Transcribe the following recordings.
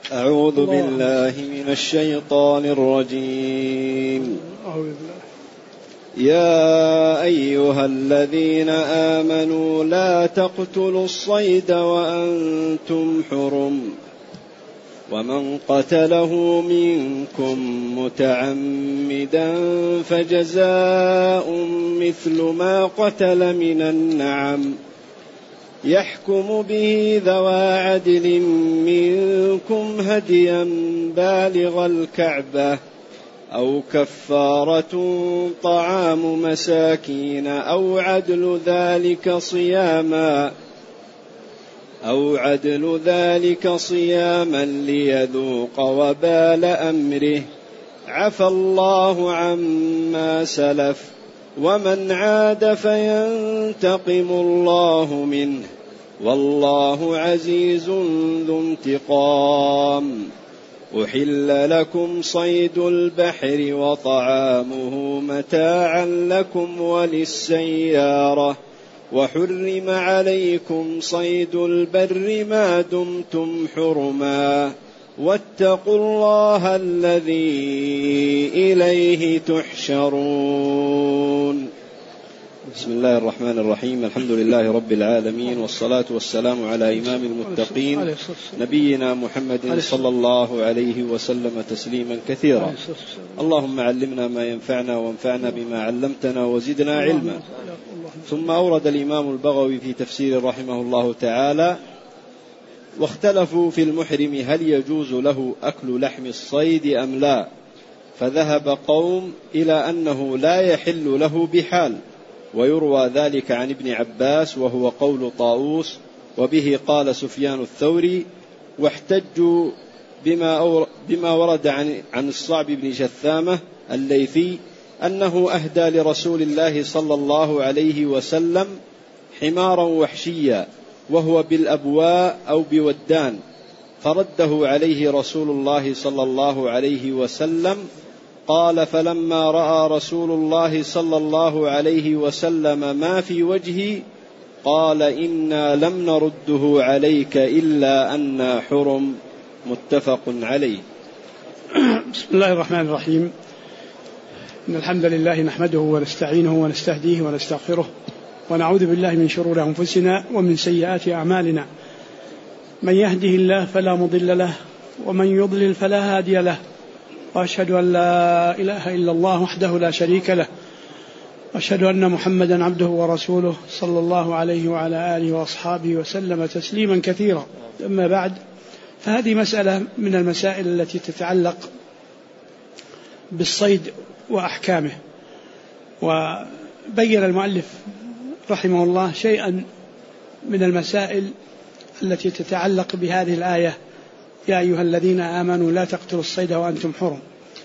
أعوذ بالله من الشيطان الرجيم. يا أيها الذين آمنوا لا تقتلوا الصيد وأنتم حرم، ومن قتله منكم متعمدا فجزاء مثل ما قتل من النعم، يحكم به ذوى عدل منكم هديا بالغ الكعبة أو كفارة طعام مساكين أو عدل ذلك صياما ليذوق وبال أمره، عفى الله عما سلف، ومن عاد فينتقم الله منه، والله عزيز ذو انتقام. أحل لكم صيد البحر وطعامه متاعا لكم وللسيارة، وحرم عليكم صيد البر ما دمتم حرما، واتقوا الله الذي إليه تحشرون. بسم الله الرحمن الرحيم. الحمد لله رب العالمين، والصلاة والسلام على إمام المتقين نبينا محمد صلى الله عليه وسلم تسليما كثيرا. اللهم علمنا ما ينفعنا وانفعنا بما علمتنا وزدنا علما. ثم أورد الإمام البغوي في تفسير رحمه الله تعالى: واختلفوا في المحرم هل يجوز له أكل لحم الصيد أم لا، فذهب قوم إلى أنه لا يحل له بحال، ويروى ذلك عن ابن عباس وهو قول طاووس، وبه قال سفيان الثوري، واحتجوا بما ورد عن الصعب بن جثامة الليثي أنه أهدى لرسول الله صلى الله عليه وسلم حمارا وحشيا وهو بالأبواء أو بودان، فرده عليه رسول الله صلى الله عليه وسلم. قال: فلما رأى رسول الله صلى الله عليه وسلم ما في وجهي قال: إنا لم نرده عليك إلا أنا حرم. متفق عليه. بسم الله الرحمن الرحيم. إن الحمد لله نحمده ونستعينه ونستهديه ونستغفره، ونعوذ بالله من شرور أنفسنا ومن سيئات أعمالنا. من يهده الله فلا مضل له، ومن يضلل فلا هادي له، وأشهد أن لا إله إلا الله وحده لا شريك له، وأشهد أن محمدا عبده ورسوله صلى الله عليه وعلى آله وأصحابه وسلم تسليما كثيرا. أما بعد، فهذه مسألة من المسائل التي تتعلق بالصيد وأحكامه، وبين المؤلف رحمه الله شيئا من المسائل التي تتعلق بهذه الآية: يا أيها الذين آمنوا لا تقتلوا الصيد وأنتم حرم.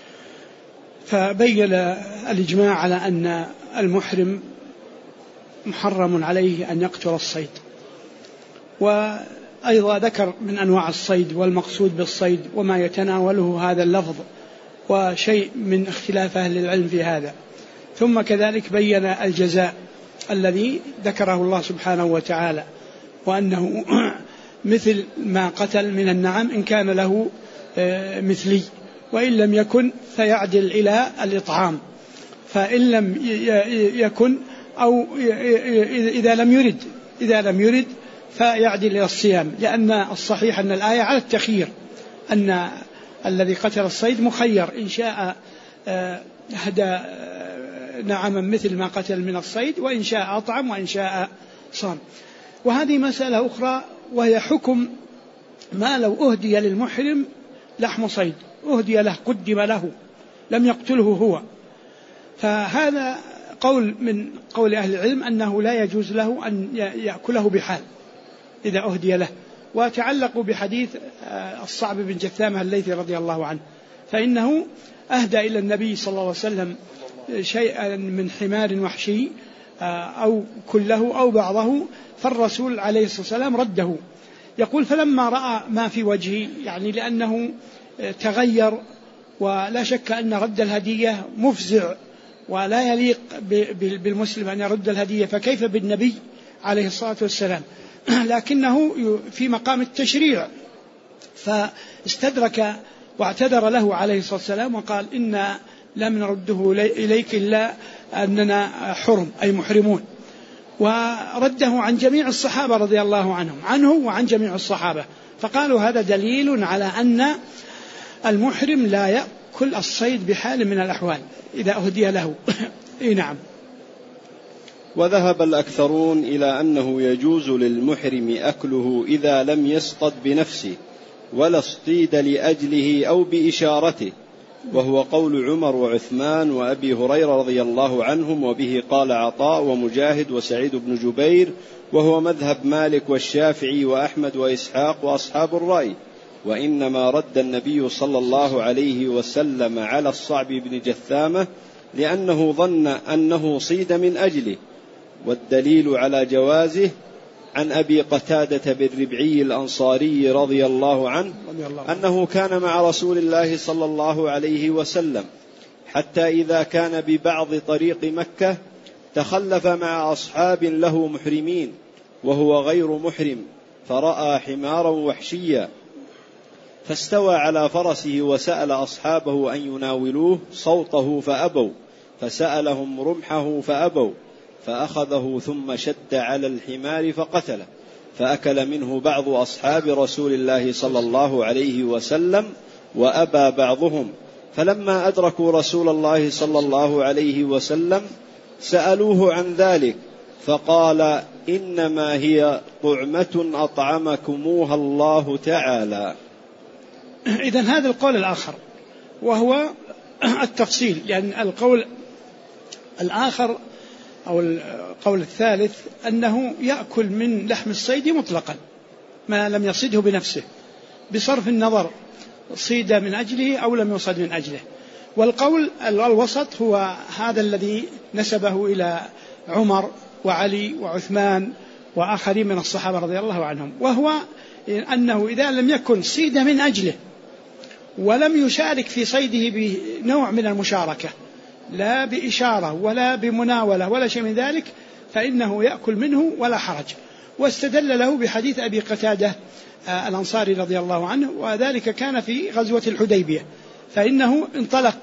فبين الإجماع على أن المحرم محرم عليه أن يقتل الصيد، وأيضا ذكر من أنواع الصيد والمقصود بالصيد وما يتناوله هذا اللفظ وشيء من اختلاف أهل العلم في هذا. ثم كذلك بين الجزاء الذي ذكره الله سبحانه وتعالى، وأنه مثل ما قتل من النعم إن كان له مثلي، وإن لم يكن فيعدل إلى الإطعام، فإن لم يكن أو إذا لم يرد فيعدل إلى الصيام، لأن الصحيح أن الآية على التخيير، أن الذي قتل الصيد مخير، إن شاء هدى نعما مثل ما قتل من الصيد، وإن شاء أطعم، وإن شاء صام. وهذه مسألة أخرى، وهي حكم ما لو أهدي للمحرم لحم صيد، أهدي له، قدم له، لم يقتله هو، فهذا قول من قول أهل العلم أنه لا يجوز له أن يأكله بحال إذا أهدي له. وتعلقوا بحديث الصعب بن جثامة الليثي رضي الله عنه، فإنه أهدى إلى النبي صلى الله عليه وسلم شيئا من حمار وحشي أو كله أو بعضه، فالرسول عليه الصلاة والسلام رده. يقول: فلما رأى ما في وجهي، يعني لأنه تغير، ولا شك أن رد الهدية مفزع ولا يليق بالمسلم أن يرد الهدية، فكيف بالنبي عليه الصلاة والسلام؟ لكنه في مقام التشريع، فاستدرك واعتذر له عليه الصلاة والسلام وقال إنا لم نرده إليك إلا أننا حرم أي محرمون، ورده عن جميع الصحابة رضي الله عنهم عنه وعن جميع الصحابة، فقالوا هذا دليل على أن المحرم لا يأكل الصيد بحال من الأحوال إذا أهدي له. نعم. وذهب الأكثرون إلى أنه يجوز للمحرم أكله إذا لم يصطد بنفسه ولا اصطيد لأجله أو بإشارته، وهو قول عمر وعثمان وأبي هريرة رضي الله عنهم، وبه قال عطاء ومجاهد وسعيد بن جبير، وهو مذهب مالك والشافعي وأحمد وإسحاق وأصحاب الرأي. وإنما رد النبي صلى الله عليه وسلم على الصعب بن جثامة لأنه ظن أنه صيد من أجله، والدليل على جوازه عن أبي قتادة بن ربعي الأنصاري رضي الله عنه أنه كان مع رسول الله صلى الله عليه وسلم حتى إذا كان ببعض طريق مكة تخلف مع أصحاب له محرمين وهو غير محرم، فرأى حمارا وحشيا فاستوى على فرسه وسأل أصحابه أن يناولوه صوته فأبوا، فسألهم رمحه فأبوا، فأخذه ثم شد على الحمار فقتله، فأكل منه بعض أصحاب رسول الله صلى الله عليه وسلم وأبى بعضهم، فلما أدركوا رسول الله صلى الله عليه وسلم سألوه عن ذلك فقال إنما هي طعمة أطعمكموها الله تعالى. إذن هذا القول الآخر وهو التفصيل، لأن القول الآخر أو القول الثالث أنه يأكل من لحم الصيد مطلقا ما لم يصده بنفسه بصرف النظر صيد من أجله أو لم يصد من أجله. والقول الوسط هو هذا الذي نسبه إلى عمر وعلي وعثمان وآخرين من الصحابة رضي الله عنهم، وهو أنه إذا لم يكن صيد من أجله ولم يشارك في صيده بنوع من المشاركة لا بإشارة ولا بمناولة ولا شيء من ذلك فإنه يأكل منه ولا حرج. واستدل له بحديث أبي قتادة الأنصاري رضي الله عنه، وذلك كان في غزوة الحديبية، فإنه انطلق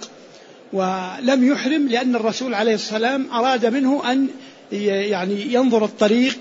ولم يحرم لأن الرسول عليه السلام أراد منه أن يعني ينظر الطريق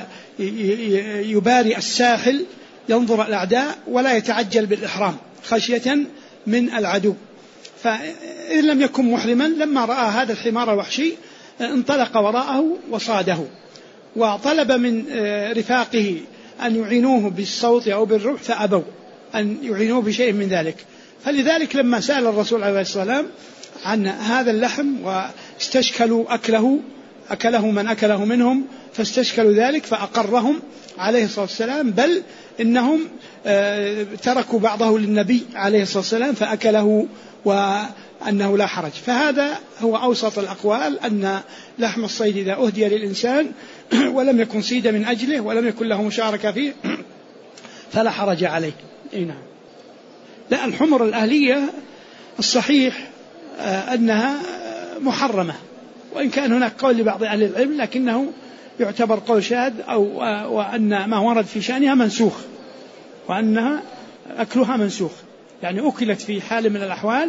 ويباري الساحل ينظر الأعداء ولا يتعجل بالإحرام خشية من العدو. فإن لم يكن محرما لما رأى هذا الحمار الوحشي انطلق وراءه وصاده، وطلب من رفاقه أن يعينوه بالصوت أو بالرمح فأبوا أن يعينوه بشيء من ذلك. فلذلك لما سأل الرسول عليه الصلاة والسلام عن هذا اللحم واستشكلوا أكله من أكله منهم فاستشكلوا ذلك فأقرهم عليه الصلاة والسلام، بل إنهم تركوا بعضه للنبي عليه الصلاة والسلام فأكله وأنه لا حرج. فهذا هو أوسط الأقوال أن لحم الصيد إذا أهدي للإنسان ولم يكن صيد من أجله ولم يكن له مشاركة فيه فلا حرج عليه. نعم. لا، الحمر الأهلية الصحيح أنها محرمة، وإن كان هناك قول لبعض أهل العلم لكنه يعتبر قول شاذ، أو وأن ما ورد في شأنها منسوخ، وأنها أكلها منسوخ، يعني أكلت في حال من الأحوال،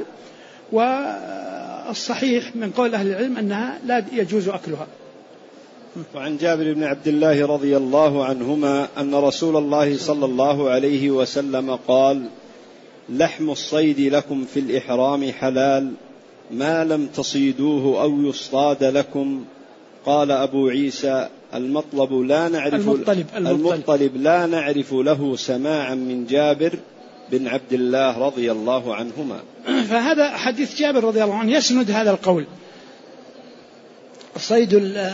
والصحيح من قول أهل العلم أنها لا يجوز أكلها. وعن جابر بن عبد الله رضي الله عنهما أن رسول الله صلى الله عليه وسلم قال: لحم الصيد لكم في الإحرام حلال ما لم تصيدوه أو يصطاد لكم. قال أبو عيسى: المطلب لا نعرف له سماعا من جابر بن عبد الله رضي الله عنهما. فهذا حديث جابر رضي الله عنه يسند هذا القول: صيد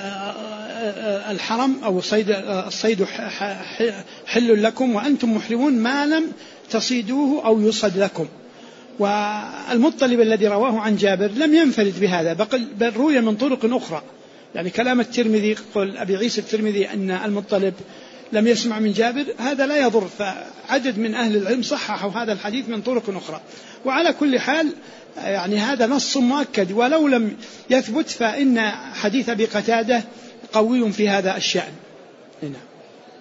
الحرم أو الصيد حل لكم وأنتم محرمون ما لم تصيدوه أو يصد لكم. والمطلب الذي رواه عن جابر لم ينفرد بهذا، بل روي من طرق أخرى، يعني كلام الترمذي قول أبي عيسى الترمذي أن المطلب لم يسمع من جابر هذا لا يضر، فعدد من أهل العلم صححوا هذا الحديث من طرق أخرى. وعلى كل حال يعني هذا نص مؤكد، ولو لم يثبت فإن حديث أبي قتادة قوي في هذا الشأن.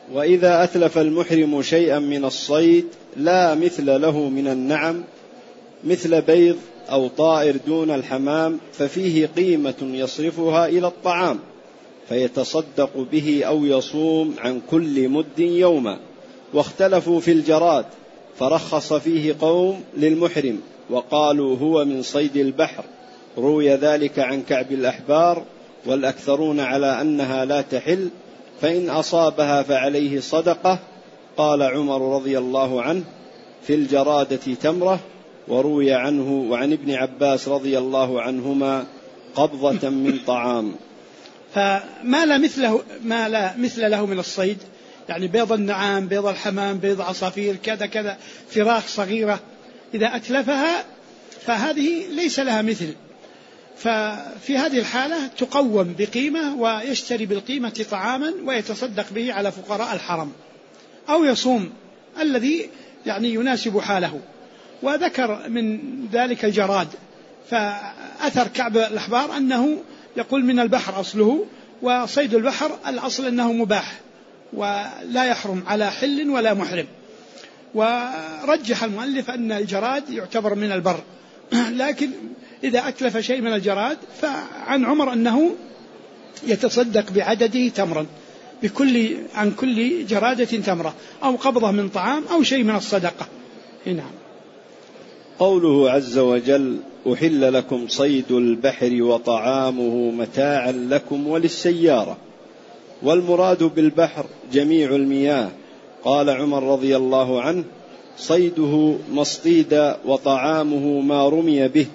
وإذا أتلف المحرم شيئا من الصيد لا مثل له من النعم مثل بيض أو طائر دون الحمام ففيه قيمة يصرفها إلى الطعام فيتصدق به أو يصوم عن كل مد يوما. واختلفوا في الجراد فرخص فيه قوم للمحرم وقالوا هو من صيد البحر، روي ذلك عن كعب الأحبار، والأكثرون على أنها لا تحل، فإن أصابها فعليه صدقة. قال عمر رضي الله عنه في الجرادة تمرة، وروي عنه وعن ابن عباس رضي الله عنهما قبضة من طعام. فما لا مثل له من الصيد، يعني بيض النعام، بيض الحمام، بيض عصافير، كذا كذا، فراخ صغيرة، إذا أتلفها فهذه ليس لها مثل، ففي هذه الحالة تقوم بقيمة ويشتري بالقيمة طعاما ويتصدق به على فقراء الحرم، أو يصوم الذي يعني يناسب حاله. وذكر من ذلك الجراد، فأثر كعب الأحبار أنه يقول من البحر أصله، وصيد البحر الأصل أنه مباح ولا يحرم على حل ولا محرم. ورجح المؤلف أن الجراد يعتبر من البر، لكن إذا أتلف شيء من الجراد فعن عمر أنه يتصدق بعدده تمرا، عن كل جرادة تمرة، أو قبضة من طعام أو شيء من الصدقة. نعم. قوله عز وجل أحل لكم صيد البحر وطعامه متاعا لكم وللسيارة، والمراد بالبحر جميع المياه. قال عمر رضي الله عنه صيده ما اصطيد وطعامه ما رمي به،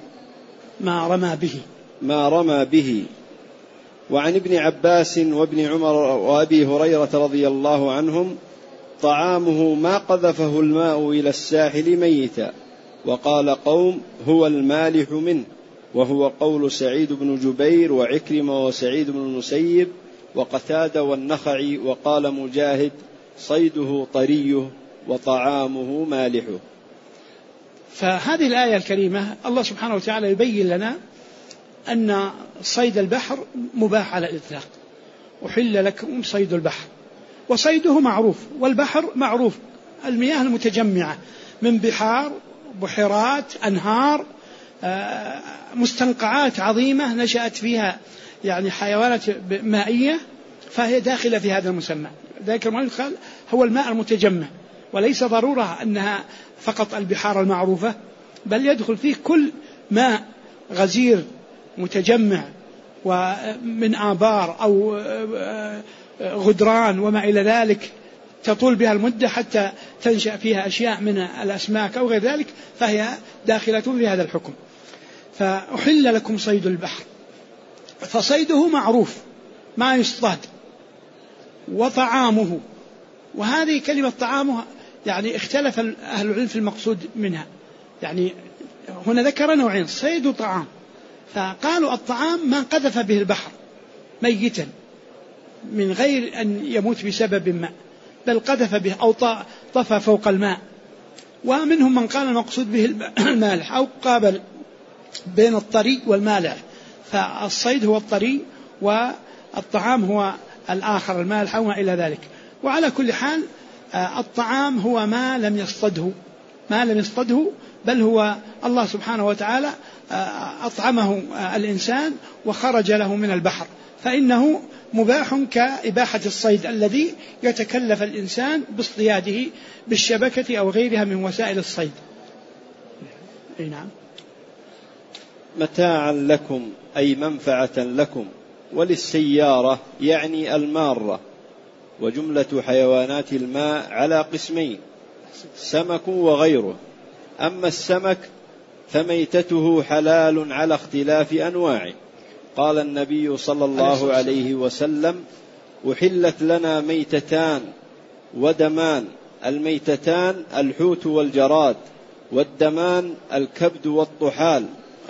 ما رمى به. وعن ابن عباس وابن عمر وأبي هريرة رضي الله عنهم طعامه ما قذفه الماء إلى الساحل ميتا. وقال قوم هو المالح منه، وهو قول سعيد بن جبير وعكرمة وسعيد بن المسيب وقتادة والنخعي. وقال مجاهد صيده طريه وطعامه مالحه. فهذه الآية الكريمة الله سبحانه وتعالى يبين لنا أن صيد البحر مباح على الإطلاق، أحل لكم صيد البحر، وصيده معروف، والبحر معروف المياه المتجمعة من بحار، بحيرات، أنهار، مستنقعات عظيمة نشأت فيها يعني حيوانات مائية، فهي داخلة في هذا المسمى. ذلك المؤلف قال هو الماء المتجمع، وليس ضرورة أنها فقط البحار المعروفة، بل يدخل فيه كل ماء غزير متجمع ومن آبار أو غدران وما إلى ذلك تطول بها المدة حتى تنشأ فيها أشياء من الأسماك أو غير ذلك، فهي داخلة في هذا الحكم. فأحل لكم صيد البحر، فصيده معروف ما يصطاد، وطعامه، وهذه كلمة طعامه يعني اختلف أهل العلم في المقصود منها، يعني هنا ذكر نوعين، صيد وطعام، فقالوا الطعام ما قذف به البحر ميتا من غير أن يموت بسبب ما، بل قذف به أو طفى فوق الماء. ومنهم من قال المقصود به المالح، أو قابل بين الطري والمالح، فالصيد هو الطري والطعام هو الآخر المالح أو ما إلى ذلك. وعلى كل حال الطعام هو ما لم يصطده، بل هو الله سبحانه وتعالى أطعمه الإنسان وخرج له من البحر، فإنه مباح كإباحة الصيد الذي يتكلف الإنسان باصطياده بالشبكة أو غيرها من وسائل الصيد. نعم. متاعا لكم أي منفعة لكم، وللسيارة يعني المارة. وجملة حيوانات الماء على قسمين، سمك وغيره. أما السمك فميتته حلال على اختلاف أنواعه. قال النبي صلى الله عليه وسلم أحلت لنا ميتتان ودمان، الميتتان الحوت والجراد، والدمان الكبد والطحال.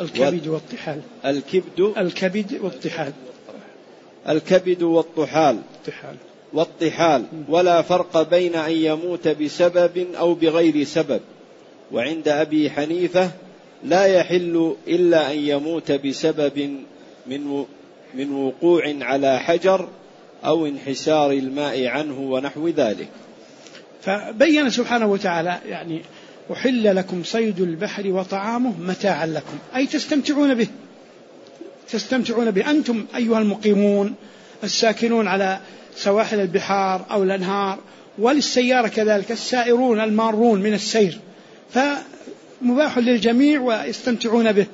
والطحال ولا فرق بين أن يموت بسبب أو بغير سبب. وعند أبي حنيفة لا يحل إلا أن يموت بسبب من وقوع على حجر أو انحسار الماء عنه ونحو ذلك. فبين سبحانه وتعالى يعني أحل لكم صيد البحر وطعامه متاعا لكم، أي تستمتعون به أنتم أيها المقيمون الساكنون على سواحل البحار أو الأنهار، وللسيارة كذلك السائرون المارون من السير، فمباح للجميع ويستمتعون به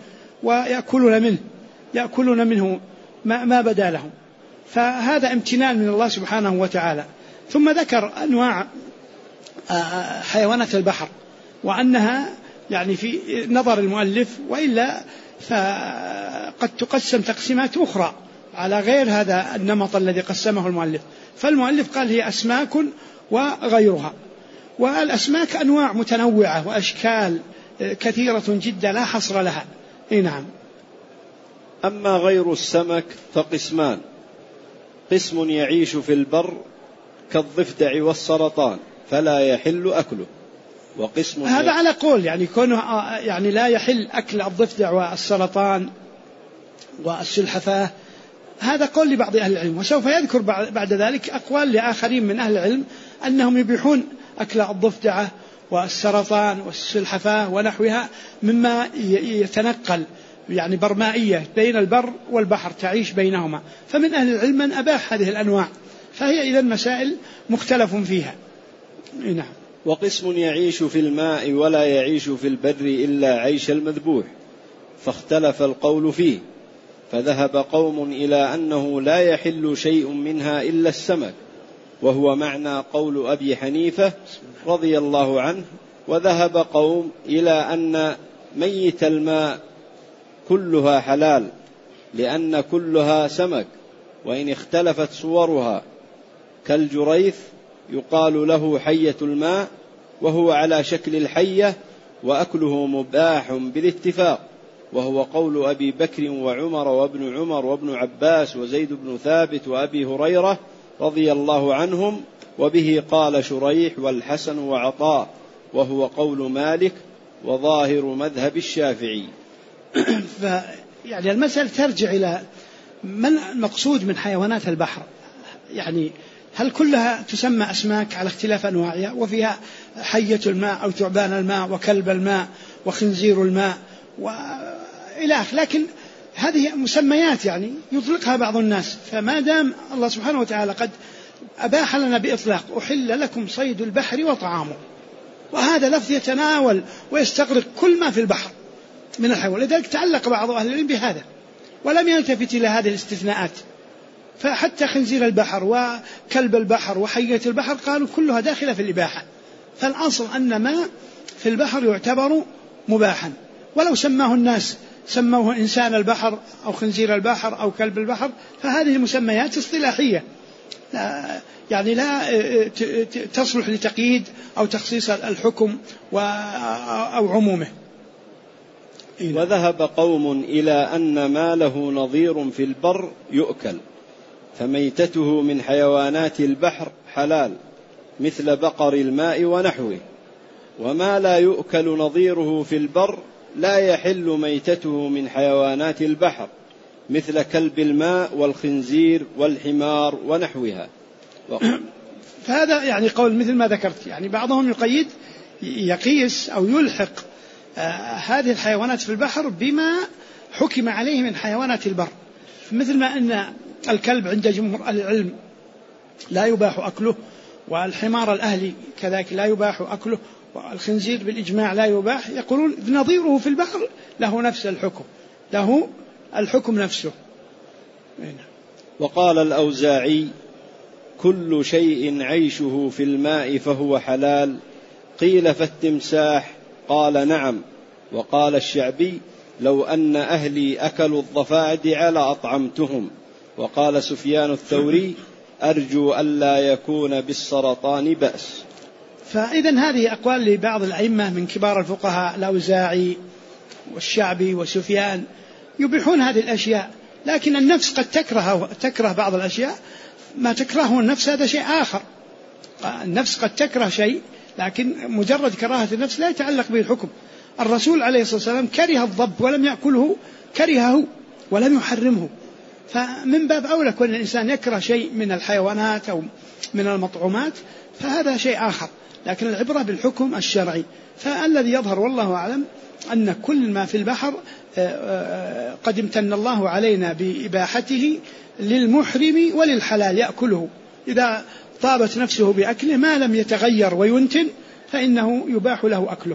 ويأكلون منه ما بدا لهم، فهذا امتنان من الله سبحانه وتعالى. ثم ذكر أنواع حيوانات البحر وأنها يعني في نظر المؤلف وإلا فقد تقسم تقسيمات أخرى على غير هذا النمط الذي قسمه المؤلف، فالمؤلف قال هي أسماك وغيرها، والأسماك أنواع متنوعة وأشكال كثيرة جدا لا حصر لها. نعم. أما غير السمك فقسمان: قسم يعيش في البر كالضفدع والسرطان فلا يحل أكله، وقسم هذا على قول يعني كونه يعني لا يحل أكل الضفدع والسرطان والسلحفاة، هذا قول لبعض أهل العلم، وسوف يذكر بعد ذلك أقوال لآخرين من أهل العلم أنهم يبيحون أكل الضفدعة والسرطان والسلحفاة ونحوها مما يتنقل يعني برمائية بين البر والبحر تعيش بينهما، فمن أهل العلم من أباح هذه الأنواع، فهي إذن مسائل مختلف فيها. نعم. وقسم يعيش في الماء ولا يعيش في البر إلا عيش المذبوح، فاختلف القول فيه، فذهب قوم إلى أنه لا يحل شيء منها إلا السمك، وهو معنى قول أبي حنيفة رضي الله عنه، وذهب قوم إلى أن ميت الماء كلها حلال لأن كلها سمك، وإن اختلفت صورها كالجريث يقال له حية الماء وهو على شكل الحية وأكله مباح بالاتفاق، وهو قول أبي بكر وعمر وابن عمر وابن عباس وزيد بن ثابت وأبي هريرة رضي الله عنهم، وبه قال شريح والحسن وعطاء، وهو قول مالك وظاهر مذهب الشافعي. يعني المسألة ترجع إلى من المقصود من حيوانات البحر، يعني هل كلها تسمى أسماك على اختلاف أنواعها وفيها حية الماء أو ثعبان الماء وكلب الماء وخنزير الماء وإلى آخره، لكن هذه مسميات يعني يطلقها بعض الناس، فما دام الله سبحانه وتعالى قد أباح لنا بإطلاق أحل لكم صيد البحر وطعامه، وهذا لفظ يتناول ويستغرق كل ما في البحر من الحيوان، لذلك تعلق بعض أهل العلم بهذا ولم يلتفت إلى هذه الاستثناءات، فحتى خنزير البحر وكلب البحر وحية البحر قالوا كلها داخلة في الإباحة، فالأصل أن ما في البحر يعتبر مباحا، ولو سماه الناس سموه إنسان البحر أو خنزير البحر أو كلب البحر، فهذه مسميات اصطلاحية يعني لا تصلح لتقييد أو تخصيص الحكم أو عمومه. وذهب قوم إلى أن ما له نظير في البر يؤكل، فميتته من حيوانات البحر حلال مثل بقر الماء ونحوه، وما لا يؤكل نظيره في البر لا يحل ميتته من حيوانات البحر مثل كلب الماء والخنزير والحمار ونحوها. فهذا يعني قول مثل ما ذكرت، يعني بعضهم يقيس أو يلحق هذه الحيوانات في البحر بما حكم عليه من حيوانات البر، مثل ما أن الكلب عند جمهور أهل العلم لا يباح أكله، والحمار الأهلي كذلك لا يباح أكله، والخنزير بالإجماع لا يباح، يقولون نظيره في البحر له نفس الحكم، له الحكم نفسه. وقال الأوزاعي كل شيء عيشه في الماء فهو حلال، قيل فالتمساح؟ قال نعم. وقال الشعبي لو أن أهلي أكلوا الضفادع لأطعمتهم. وقال سفيان الثوري أرجو ألا يكون بالسرطان بأس. فإذن هذه أقوال لبعض الأئمة من كبار الفقهاء، الأوزاعي والشعبي وسفيان يبيحون هذه الأشياء، لكن النفس قد تكره بعض الأشياء، ما تكرهه النفس هذا شيء آخر. النفس قد تكره شيء، لكن مجرد كراهة النفس لا يتعلق به الحكم. الرسول عليه الصلاة والسلام كره الضب ولم يأكله، كرهه ولم يحرمه، فمن باب أولى كون الإنسان يكره شيء من الحيوانات أو من المطعومات فهذا شيء آخر، لكن العبرة بالحكم الشرعي. فالذي يظهر والله أعلم أن كل ما في البحر قد امتن الله علينا بإباحته للمحرم وللحلال يأكله، إذا طابت نفسه بأكله ما لم يتغير وينتن فإنه يباح له أكله.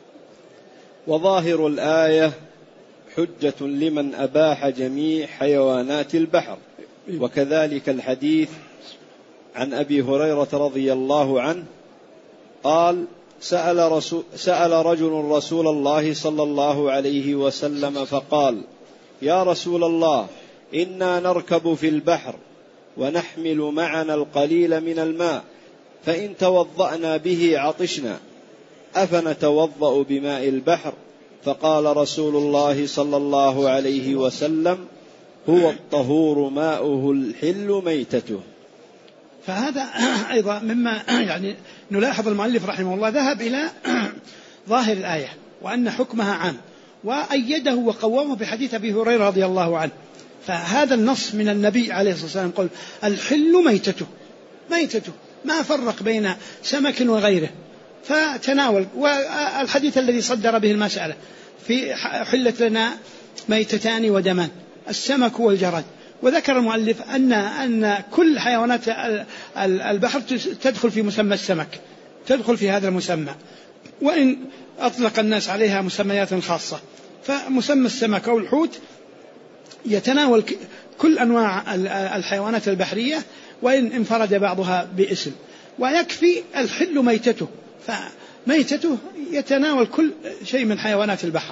وظاهر الآية حجة لمن أباح جميع حيوانات البحر، وكذلك الحديث عن أبي هريرة رضي الله عنه قال: سأل رجل رسول الله صلى الله عليه وسلم فقال: يا رسول الله، إنا نركب في البحر ونحمل معنا القليل من الماء، فإن توضأنا به عطشنا، أفنتوضأ بماء البحر؟ فقال رسول الله صلى الله عليه وسلم: هو الطهور ماؤه الحل ميتته. فهذا أيضا مما يعني نلاحظ المؤلف رحمه الله ذهب إلى ظاهر الآية وأن حكمها عام، وأيده وقومه بحديث أبي هريرة رضي الله عنه. فهذا النص من النبي عليه الصلاة والسلام قال: الحل ميتته، ميتته، ما فرق بين سمك وغيره فتناول. والحديث الذي صدر به المسألة في حلت لنا ميتتان ودمان، السمك والجراد. وذكر المؤلف أن كل حيوانات البحر تدخل في مسمى السمك، تدخل في هذا المسمى، وإن أطلق الناس عليها مسميات خاصة. فمسمى السمك أو الحوت يتناول كل أنواع الحيوانات البحرية وإن انفرد بعضها باسم. ويكفي الحل ميتته، فميتته يتناول كل شيء من حيوانات البحر.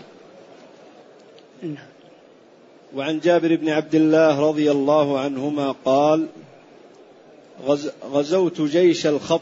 وعن جابر بن عبد الله رضي الله عنهما قال: غزوت جيش الخبط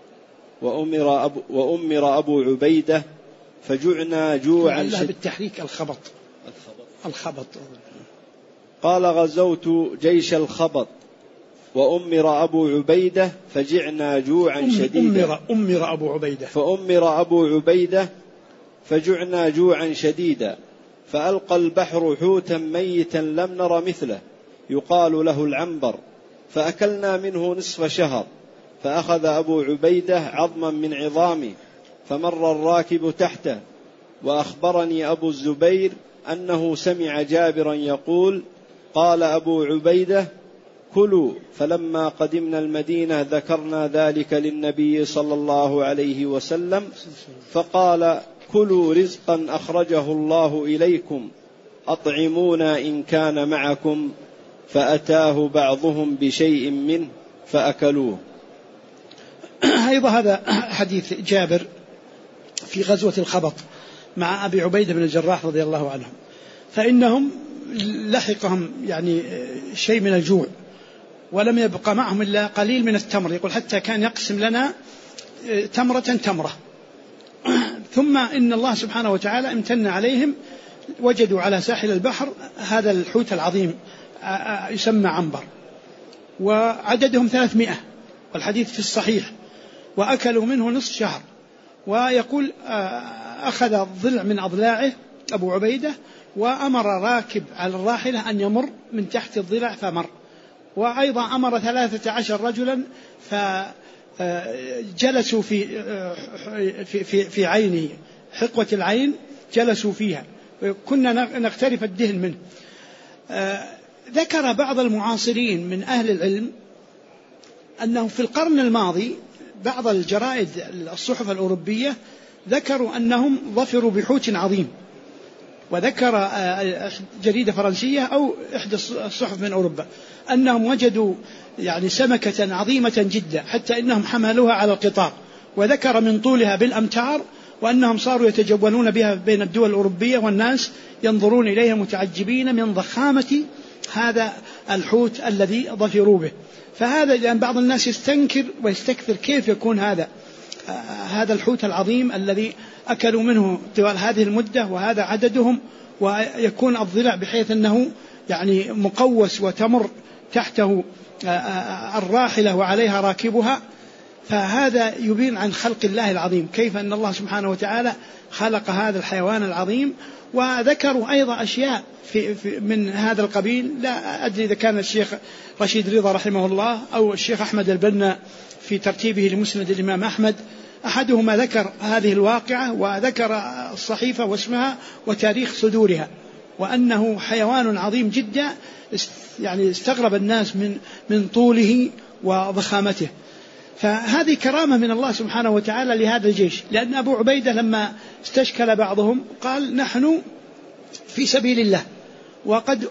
وأمر أبو عبيدة فجعنا جوعا بالتحريك الخبط. قال: غزوت جيش الخبط وأمر أبو عبيدة فجعنا جوعا شديدا. أمر أبو عبيدة فجعنا جوعا شديدا، فألقى البحر حوتا ميتا لم نر مثله يقال له العنبر، فأكلنا منه نصف شهر. فأخذ أبو عبيدة عظما من عظامه فمر الراكب تحته. وأخبرني أبو الزبير أنه سمع جابرا يقول: قال أبو عبيدة: كلوا. فلما قدمنا المدينة ذكرنا ذلك للنبي صلى الله عليه وسلم فقال: كلوا رزقا أخرجه الله إليكم، أطعمونا إن كان معكم. فأتاه بعضهم بشيء منه فأكلوه. أيضا هذا حديث جابر في غزوة الخبط مع أبي عبيدة بن الجراح رضي الله عنهم، فإنهم لحقهم يعني شيء من الجوع ولم يبقى معهم إلا قليل من التمر، يقول حتى كان يقسم لنا تمرة. ثم إن الله سبحانه وتعالى امتن عليهم، وجدوا على ساحل البحر هذا الحوت العظيم يسمى عنبر، وعددهم 300 والحديث في الصحيح، وأكلوا منه نصف شهر. ويقول أخذ ضلع من أضلاعه أبو عبيدة وأمر راكب على الراحلة أن يمر من تحت الضلع فمر، وأيضا أمر 13 رجلا فجلسوا في عينه، حقوة العين جلسوا فيها، كنا نغترف الدهن منه. ذكر بعض المعاصرين من أهل العلم أنه في القرن الماضي بعض الجرائد الصحف الأوروبية ذكروا أنهم ظفروا بحوت عظيم، وذكر جريدة فرنسية أو إحدى الصحف من أوروبا أنهم وجدوا يعني سمكة عظيمة جدا حتى إنهم حملوها على القطار، وذكر من طولها بالأمتار، وأنهم صاروا يتجولون بها بين الدول الأوروبية والناس ينظرون إليها متعجبين من ضخامة هذا الحوت الذي ظفروا به. فهذا لأن بعض الناس يستنكر ويستكثر كيف يكون هذا الحوت العظيم الذي أكلوا منه طوال هذه المدة وهذا عددهم، ويكون الضلع بحيث أنه يعني مقوس وتمر تحته الراحلة وعليها راكبها. فهذا يبين عن خلق الله العظيم، كيف أن الله سبحانه وتعالى خلق هذا الحيوان العظيم. وذكروا أيضا أشياء من هذا القبيل، لا أدري إذا كان الشيخ رشيد رضا رحمه الله أو الشيخ أحمد البنا في ترتيبه لمسند الإمام أحمد، أحدهما ذكر هذه الواقعة وذكر الصحيفة واسمها وتاريخ صدورها، وأنه حيوان عظيم جدا، يعني استغرب الناس من طوله وضخامته. فهذه كرامة من الله سبحانه وتعالى لهذا الجيش، لأن أبو عبيدة لما استشكل بعضهم قال نحن في سبيل الله وقد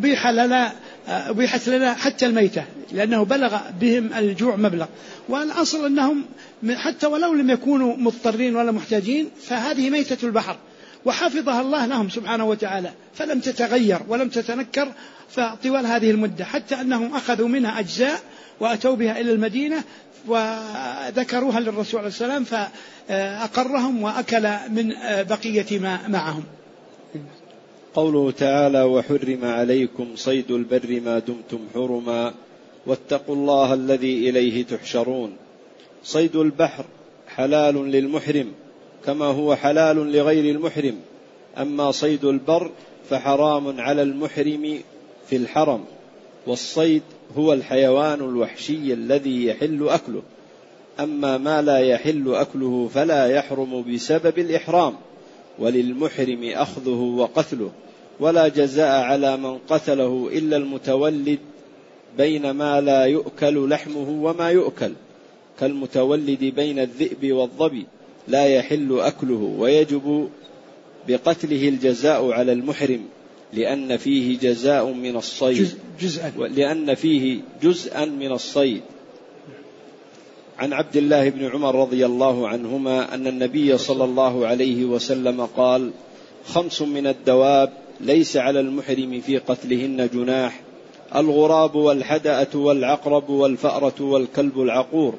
أبيحت لنا حتى الميتة، لأنه بلغ بهم الجوع مبلغ، والأصل أنهم حتى ولو لم يكونوا مضطرين ولا محتاجين فهذه ميتة البحر، وحفظها الله لهم سبحانه وتعالى فلم تتغير ولم تتنكر فطوال هذه المدة، حتى أنهم أخذوا منها أجزاء وأتوا بها إلى المدينة وذكروها للرسول عليه السلام فأقرهم وأكل من بقية ما معهم. قوله تعالى: وحرم عليكم صيد البر ما دمتم حرما واتقوا الله الذي إليه تحشرون. صيد البحر حلال للمحرم كما هو حلال لغير المحرم، أما صيد البر فحرام على المحرم في الحرم. والصيد هو الحيوان الوحشي الذي يحل أكله، أما ما لا يحل أكله فلا يحرم بسبب الإحرام، وللمحرم أخذه وقتله، ولا جزاء على من قتله إلا المتولد بين ما لا يؤكل لحمه وما يؤكل، كالمتولد بين الذئب والظبي لا يحل أكله، ويجب بقتله الجزاء على المحرم لأن فيه جزاء من الصيد لأن فيه جزءا من الصيد. عن عبد الله بن عمر رضي الله عنهما أن النبي صلى الله عليه وسلم قال: 5 من الدواب ليس على المحرم في قتلهن جناح: الغراب والحدأة والعقرب والفأرة والكلب العقور.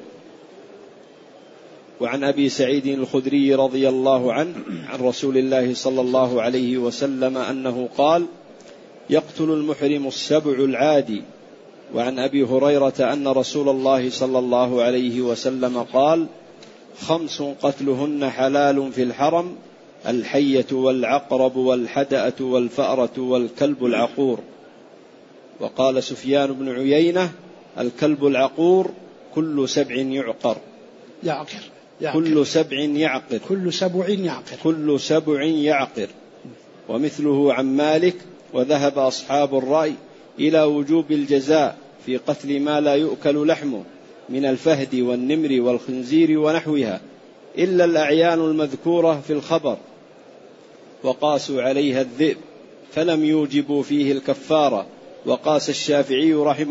وعن أبي سعيد الخدري رضي الله عنه عن رسول الله صلى الله عليه وسلم أنه قال: يقتل المحرم السبع العادي. وعن أبي هريرة أن رسول الله صلى الله عليه وسلم قال: 5 قتلهن حلال في الحرم: الحية والعقرب والحدأة والفأرة والكلب العقور. وقال سفيان بن عيينة: الكلب العقور كل 7 يعقر. كل 7 يعقر. ومثله عن مالك. وذهب أصحاب الرأي إلى وجوب الجزاء في قتل ما لا يؤكل لحمه من الفهد والنمر والخنزير ونحوها إلا الأعيان المذكورة في الخبر، وقاسوا عليها الذئب فلم يوجبوا فيه الكفارة. وقاس الشافعي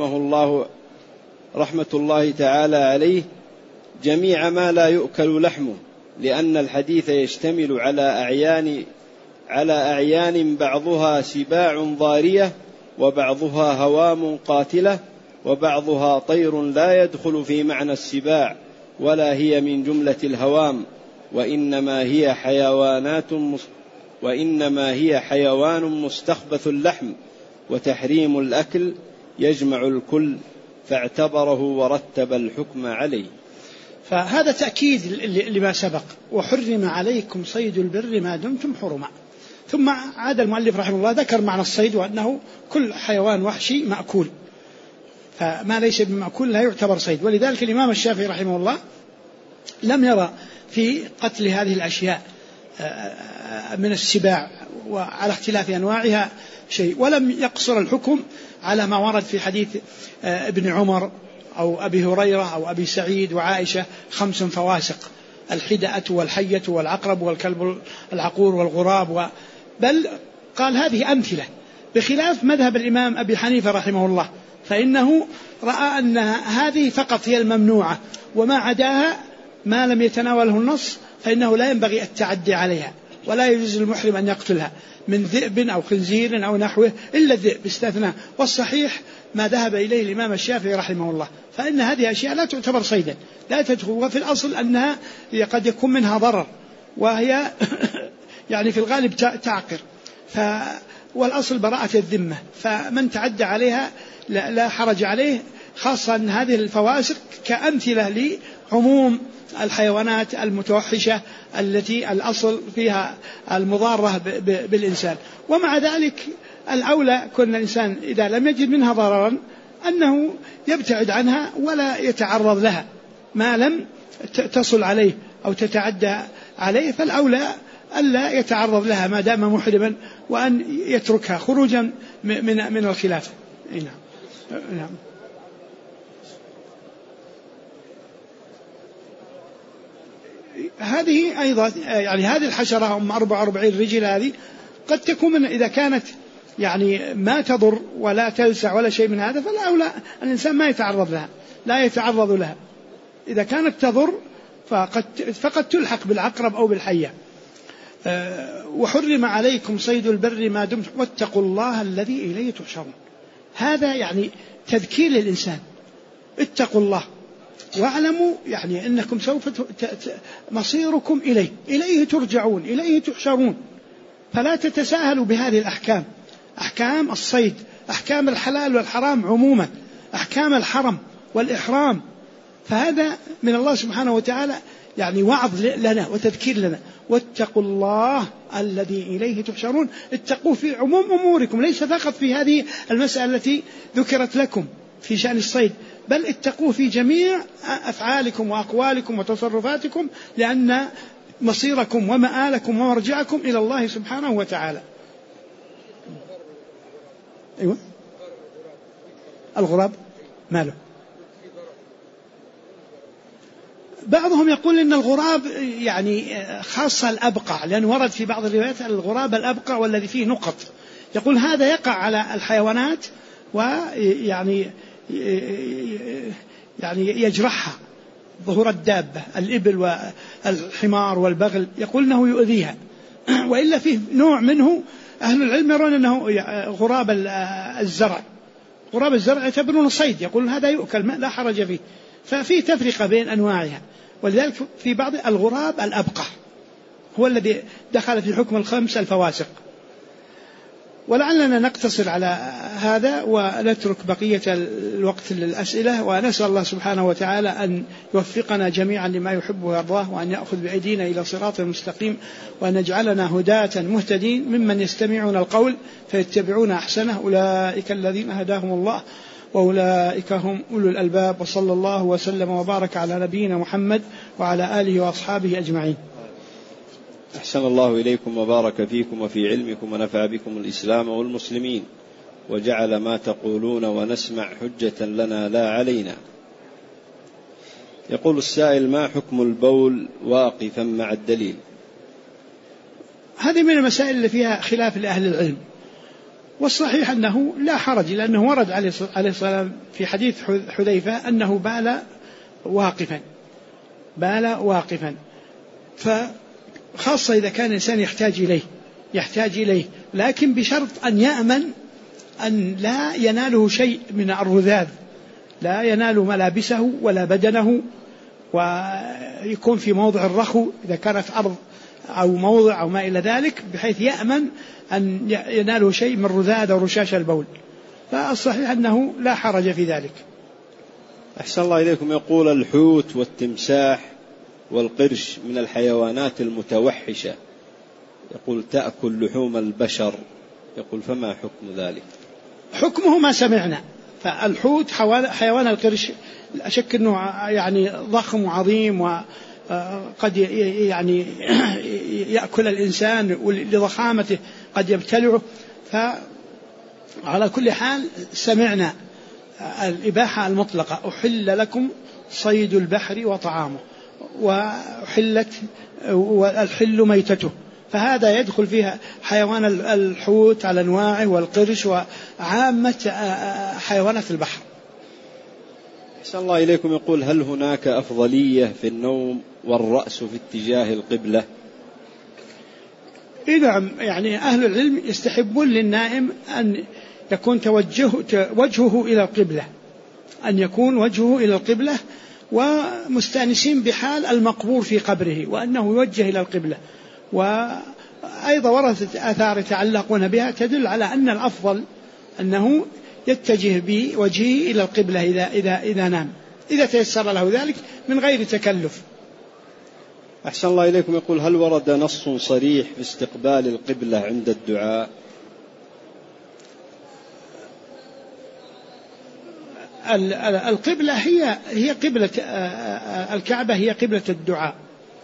رحمة الله تعالى عليه جميع ما لا يؤكل لحمه، لأن الحديث يشتمل على أعيان بعضها سباع ضارية وبعضها هوام قاتلة وبعضها طير لا يدخل في معنى السباع ولا هي من جملة الهوام، وإنما هي حيوان مستخبث اللحم، وتحريم الأكل يجمع الكل، فاعتبره ورتب الحكم عليه. فهذا تأكيد لما سبق: وحرم عليكم صيد البر ما دمتم حرما. ثم عاد المؤلف رحمه الله ذكر معنى الصيد وأنه كل حيوان وحشي مأكول، فما ليس بمأكول لا يعتبر صيد. ولذلك الإمام الشافعي رحمه الله لم يرى في قتل هذه الأشياء من السباع وعلى اختلاف أنواعها شيء، ولم يقصر الحكم على ما ورد في حديث ابن عمر أو أبي هريرة أو أبي سعيد وعائشة: 5 فواسق: الحدأة والحية والعقرب والكلب العقور والغراب بل قال هذه أمثلة، بخلاف مذهب الإمام أبي حنيفة رحمه الله، فإنه رأى أن هذه فقط هي الممنوعة، وما عداها ما لم يتناوله النص فإنه لا ينبغي التعدي عليها، ولا يجوز للمحرم أن يقتلها من ذئب أو خنزير أو نحوه إلا الذئب استثناء. والصحيح ما ذهب إليه الإمام الشافعي رحمه الله، فإن هذه أشياء لا تعتبر صيدا، لا تدخل، وفي الأصل أنها قد يكون منها ضرر، وهي يعني في الغالب تعقر، والأصل براءة الذمة، فمن تعدى عليها لا حرج عليه، خاصة أن هذه الفواسق كأمثلة عموم الحيوانات المتوحشة التي الأصل فيها المضارة بالإنسان. ومع ذلك الأولى كون الإنسان إذا لم يجد منها ضررا أنه يبتعد عنها ولا يتعرض لها ما لم تصل عليه أو تتعدى عليه، فالأولى ألا يتعرض لها ما دام محرما، وأن يتركها خروجا من الخلاف. نعم. هذه أيضا يعني هذه الحشرة هم 44 رجل، هذه قد تكون إذا كانت يعني ما تضر ولا تلسع ولا شيء من هذا، فالأولى الإنسان ما يتعرض لها، لا يتعرض لها. إذا كانت تضر فقد تلحق بالعقرب أو بالحية. وحرم عليكم صيد البر ما دمتم واتقوا الله الذي إليه تحشرون. هذا يعني تذكير للإنسان، اتقوا الله واعلموا يعني أنكم سوف مصيركم إليه ترجعون، إليه تحشرون. فلا تتساهلوا بهذه الأحكام، أحكام الصيد، أحكام الحلال والحرام عموما، أحكام الحرم والإحرام. فهذا من الله سبحانه وتعالى يعني وعظ لنا وتذكير لنا. واتقوا الله الذي إليه تحشرون. اتقوا في عموم أموركم، ليس فقط في هذه المسألة التي ذكرت لكم في شأن الصيد، بل اتقوا في جميع أفعالكم وأقوالكم وتصرفاتكم، لأن مصيركم ومآلكم ومرجعكم إلى الله سبحانه وتعالى. أيوة. الغراب ماله؟ بعضهم يقول إن الغراب يعني خاصة الأبقع، لأن ورد في بعض الروايات الغراب الأبقع والذي فيه نقط، يقول هذا يقع على الحيوانات ويعني يجرحها، ظهور الدابة الإبل والحمار والبغل، يقول أنه يؤذيها. وإلا فيه نوع منه أهل العلم يرون أنه غراب الزرع، غراب الزرع يعتبرون صيد، يقولون هذا يؤكل لا حرج فيه. ففي تفرقة بين أنواعها، ولذلك في بعض الغراب الأبقع هو الذي دخل في حكم الخمس الفواسق. ولعلنا نقتصر على هذا ونترك بقية الوقت للأسئلة، ونسأل الله سبحانه وتعالى أن يوفقنا جميعا لما يحب ويرضاه، وأن يأخذ بأيدينا إلى صراط مستقيم، وأن يجعلنا هداة مهتدين ممن يستمعون القول فيتبعون أحسنه، أولئك الذين هداهم الله وأولئك هم أولو الألباب. وصلى الله وسلم وبارك على نبينا محمد وعلى آله وأصحابه أجمعين. أحسن الله إليكم وبارك فيكم وفي علمكم ونفع بكم الإسلام والمسلمين، وجعل ما تقولون ونسمع حجة لنا لا علينا. يقول السائل: ما حكم البول واقفا مع الدليل؟ هذه من المسائل اللي فيها خلاف لأهل العلم، والصحيح أنه لا حرج، لأنه ورد عليه الصلاة والسلام في حديث حذيفة أنه بال واقفا، فخاصة إذا كان الإنسان يحتاج إليه، لكن بشرط أن يأمن أن لا يناله شيء من الرذاذ، لا ينال ملابسه ولا بدنه، ويكون في موضع الرخو إذا كانت أرض أو موضع أو ما إلى ذلك، بحيث يأمن أن يناله شيء من رذاذ أو رشاش البول. فالصحيح أنه لا حرج في ذلك. أحسن الله إليكم. يقول: الحوت والتمساح والقرش من الحيوانات المتوحشة، يقول تأكل لحوم البشر، يقول فما حكم ذلك؟ حكمه ما سمعنا. فالحوت حيوان القرش لا شك أنه يعني ضخم وعظيم، وقد يعني يأكل الإنسان لضخامته، قد يبتلعه. فعلى كل حال سمعنا الإباحة المطلقة: أحل لكم صيد البحر وطعامه، وحلت والحل ميتته. فهذا يدخل فيها حيوان الحوت على أنواعه والقرش وعامة حيوانات البحر. أحسن الله إليكم. يقول: هل هناك أفضلية في النوم والرأس في اتجاه القبلة؟ نعم، يعني أهل العلم يستحبون للنائم أن يكون وجهه إلى القبلة، أن يكون وجهه إلى القبلة، ومستانسين بحال المقبور في قبره وأنه يوجه إلى القبلة. وأيضا ورثت آثار يتعلقون بها تدل على أن الأفضل أنه يتجه بوجهه إلى القبلة إذا نام. إذا تيسر له ذلك من غير تكلف. أحسن الله إليكم. يقول: هل ورد نص صريح في استقبال القبلة عند الدعاء؟ القبلة هي قبلة الكعبة، هي قبلة الدعاء،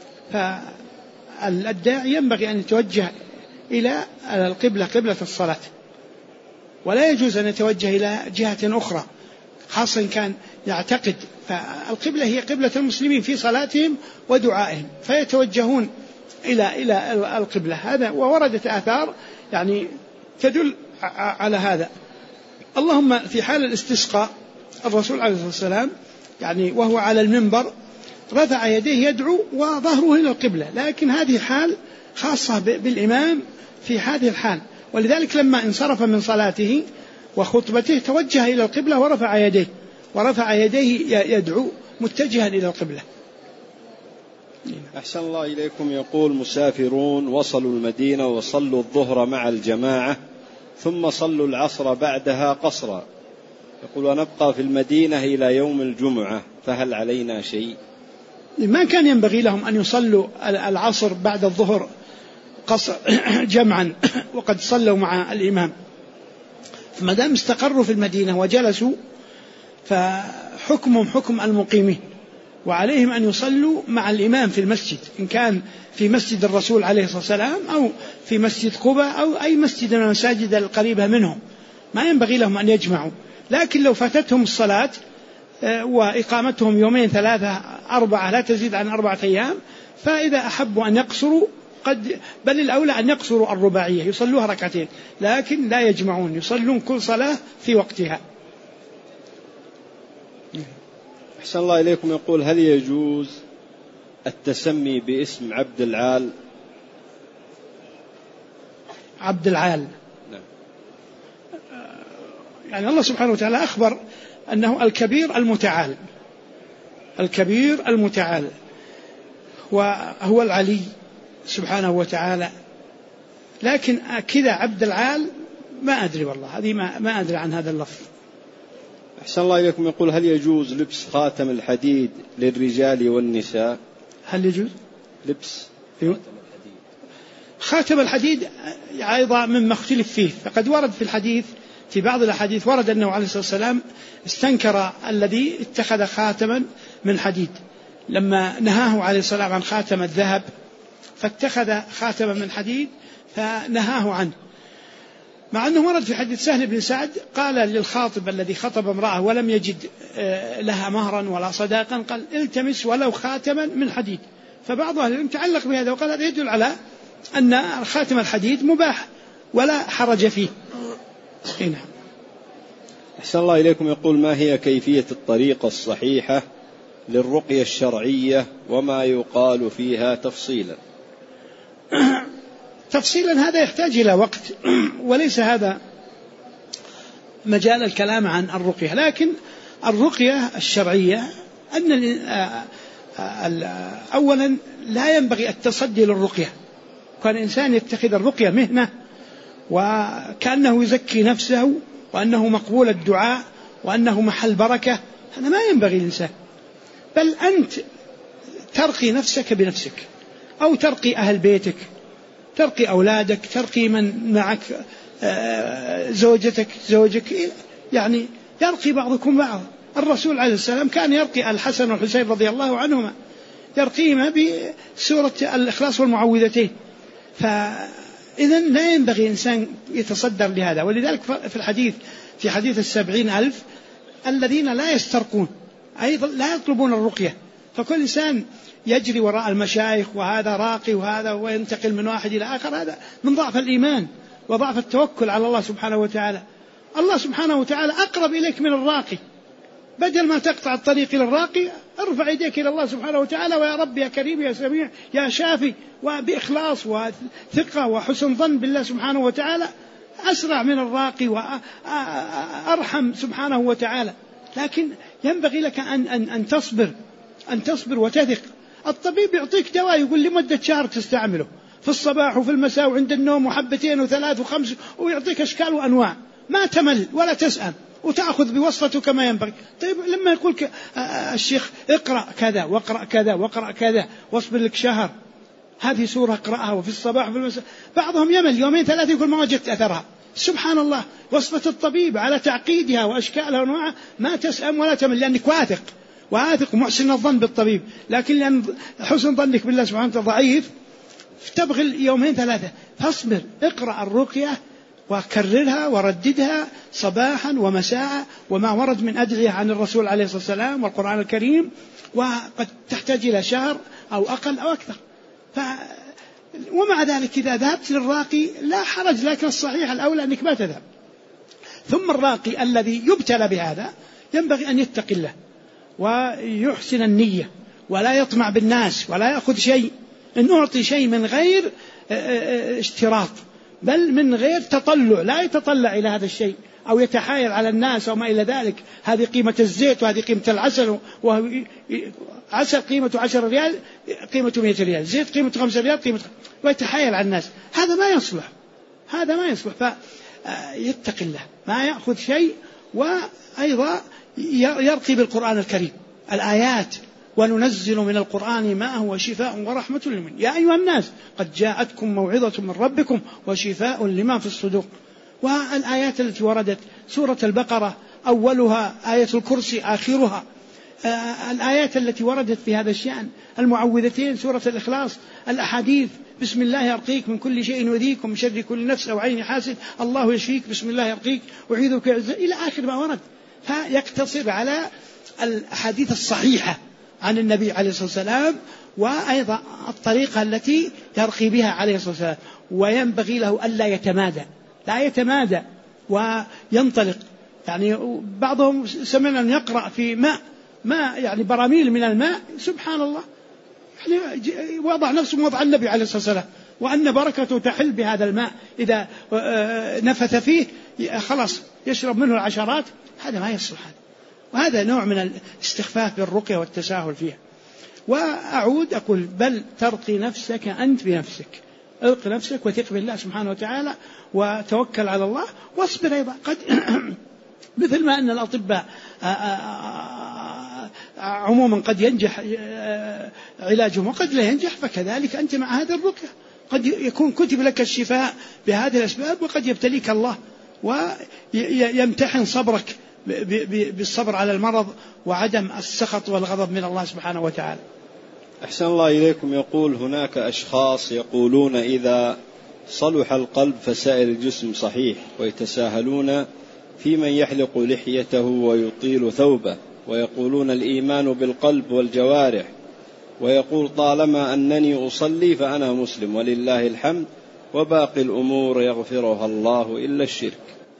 فالداعي ينبغي أن يتوجه إلى القبلة، قبلة الصلاة، ولا يجوز أن يتوجه إلى جهة أخرى، خاصة إن كان يعتقد. فالقبلة هي قبلة المسلمين في صلاتهم ودعائهم، فيتوجهون إلى القبلة. هذا ووردت آثار يعني تدل على هذا. اللهم في حال الاستسقاء الرسول عليه الصلاة والسلام يعني وهو على المنبر رفع يديه يدعو وظهره إلى القبلة، لكن هذه حال خاصة بالإمام في هذه الحال، ولذلك لما انصرف من صلاته وخطبته توجه إلى القبلة ورفع يديه يدعو متجها إلى القبلة. أحسن الله إليكم. يقول: مسافرون وصلوا المدينة وصلوا الظهر مع الجماعة ثم صلوا العصر بعدها قصرا، يقول: ونبقى في المدينة إلى يوم الجمعة، فهل علينا شيء؟ ما كان ينبغي لهم أن يصلوا العصر بعد الظهر قصر جمعا وقد صلوا مع الإمام، فما دام استقروا في المدينة وجلسوا فحكمهم حكم المقيمين، وعليهم أن يصلوا مع الإمام في المسجد، إن كان في مسجد الرسول عليه الصلاة والسلام أو في مسجد قباء أو أي مسجد من المساجد القريبة منهم، ما ينبغي لهم أن يجمعوا. لكن لو فاتتهم الصلاة وإقامتهم 2 3 4 لا تزيد عن 4 أيام، فإذا أحبوا أن يقصروا بل الأولى أن يقصروا الرباعية، يصلوها 2 ركعتين، لكن لا يجمعون، يصلون كل صلاة في وقتها. أحسن الله إليكم. يقول: هل يجوز التسمي باسم عبد العال؟ عبد العال، نعم. يعني الله سبحانه وتعالى أخبر أنه الكبير المتعال، الكبير المتعال وهو العلي سبحانه وتعالى، لكن كذا عبد العال ما أدري والله، هذه ما أدري عن هذا اللفظ. أحسن الله إليكم. يقول: هل يجوز لبس خاتم الحديد للرجال والنساء؟ هل يجوز لبس خاتم الحديد؟ أيضا مما اختلف فيه، فقد ورد في الحديث في بعض الأحاديث ورد أنه عليه الصلاة والسلام استنكر الذي اتخذ خاتما من حديد، لما نهاه عليه الصلاة والسلام عن خاتم الذهب فاتخذ خاتما من حديد فنهاه عنه، مع أنه ورد في حديث سهل بن سعد قال للخاطب الذي خطب امرأة ولم يجد لها مهرا ولا صداقا، قال: التمس ولو خاتما من حديد. فبعض أهل العلم تعلق بهذا وقال هذا يدل على أن خاتم الحديد مباح ولا حرج فيه. نعم. أحسن الله إليكم. يقول: ما هي كيفية الطريقة الصحيحة للرقية الشرعية وما يقال فيها تفصيلا؟ تفصيلا هذا يحتاج إلى وقت، وليس هذا مجال الكلام عن الرقية، لكن الرقية الشرعية أن أولا لا ينبغي التصدي للرقية، كان الإنسان يتخذ الرقية مهنة وكأنه يزكي نفسه وأنه مقبول الدعاء وأنه محل بركة، هذا ما ينبغي الإنسان، بل أنت ترقي نفسك بنفسك، أو ترقي أهل بيتك، ترقي أولادك، ترقي من معك، زوجك، يعني يرقي بعضكم بعض. الرسول عليه السلام كان يرقي الحسن والحسين رضي الله عنهما، يرقيهما بسورة الإخلاص والمعوذتين، فإذا لا ينبغي إنسان يتصدر لهذا. ولذلك في حديث 70,000 الذين لا يسترقون، أيضا لا يطلبون الرقية، فكل إنسان يجري وراء المشايخ وهذا راقي وهذا وينتقل من واحد إلى آخر، هذا من ضعف الإيمان وضعف التوكل على الله سبحانه وتعالى. الله سبحانه وتعالى أقرب إليك من الراقي، بدل ما تقطع الطريق إلى الراقي ارفع يديك إلى الله سبحانه وتعالى، ويا رب يا كريم يا سميع يا شافي، وبإخلاص وثقة وحسن ظن بالله سبحانه وتعالى أسرع من الراقي وأرحم سبحانه وتعالى. لكن ينبغي لك أن تصبر وتثق. الطبيب يعطيك دواء يقول لمدة شهر تستعمله في الصباح وفي المساء وعند النوم، وحبتين و3 و5، ويعطيك أشكال وأنواع، ما تمل ولا تسأم، وتأخذ بوصفته كما ينبغي. طيب لما يقول الشيخ اقرأ كذا واقرأ كذا واقرأ كذا واصبر لك شهر، هذه سورة اقرأها وفي الصباح وفي المساء، بعضهم يمل يومين ثلاثة يقول ما وجدت أثرها. سبحان الله، وصفة الطبيب على تعقيدها وأشكالها ونوعها ما تسأم ولا تمل، لأنك واثق ومحسن الظن بالطبيب، لكن لأن حسن ظنك بالله سبحانه وتعالى ضعيف تبغي يومين ثلاثة. فاصبر، اقرأ الرقية وكررها ورددها صباحا ومساء، وما ورد من أدعية عن الرسول عليه الصلاة والسلام والقرآن الكريم، وقد تحتاج إلى شهر أو أقل أو أكثر. ومع ذلك إذا ذهبت للراقي لا حرج، لكن الصحيح الأولى أنك ما تذهب. ثم الراقي الذي يبتلى بهذا ينبغي أن يتقي الله ويحسن النية ولا يطمع بالناس ولا يأخذ شيء، إن أعطي شيء من غير اشتراط بل من غير تطلع، لا يتطلع إلى هذا الشيء أو يتحايل على الناس أو ما إلى ذلك. هذه قيمة الزيت وهذه قيمة العسل، عسل قيمة 10 ريال قيمة 100 ريال، زيت قيمة 5 ريال قيمة، ويتحايل على الناس. هذا ما يصلح، هذا ما يصلح. فيتقي الله، ما يأخذ شيء. وأيضا يرقي بالقرآن الكريم الآيات، وننزل من القرآن ما هو شفاء ورحمة للمؤمنين يا أيها الناس قد جاءتكم موعظة من ربكم وشفاء لما في الصدور. والآيات التي وردت سورة البقرة أولها آية الكرسي آخرها، الآيات التي وردت في هذا الشأن، المعوذتين سورة الإخلاص، الأحاديث بسم الله يرقيك من كل شيء يؤذيك ومن شر كل نفس أو عين حاسد، الله يشفيك بسم الله يرقيك أعيذك إلى آخر ما ورد. فيقتصر على الأحاديث الصحيحة عن النبي عليه الصلاة والسلام، وأيضا الطريقة التي يرقي بها عليه الصلاة والسلام. وينبغي له ألا يتمادى، لا يتمادى وينطلق. يعني بعضهم سمعنا أن يقرأ في ماء يعني براميل من الماء، سبحان الله، يعني وضع نفسه وضع النبي عليه الصلاة والسلام، وأن بركته تحل بهذا الماء إذا نفث فيه خلاص يشرب منه العشرات. هذا ما يصلح، وهذا نوع من الاستخفاف بالرقية والتساهل فيها. وأعود أقول بل ترقي نفسك أنت بنفسك، ارق نفسك وثق بالله سبحانه وتعالى وتوكل على الله واصبر. أيضا قد مثل ما أن الأطباء عموما قد ينجح علاجهم وقد لا ينجح، فكذلك أنت مع هذه الرقية قد يكون كتب لك الشفاء بهذه الأسباب، وقد يبتليك الله ويمتحن صبرك بالصبر على المرض وعدم السخط والغضب من الله سبحانه وتعالى. أحسن الله إليكم. يقول هناك أشخاص يقولون إذا صلح القلب فسائر الجسم صحيح، ويتساهلون في من يحلق لحيته ويطيل ثوبه، ويقولون الإيمان بالقلب والجوارح، ويقول طالما أنني أصلي فأنا مسلم ولله الحمد، وباقي الأمور يغفرها الله إلا الشرك.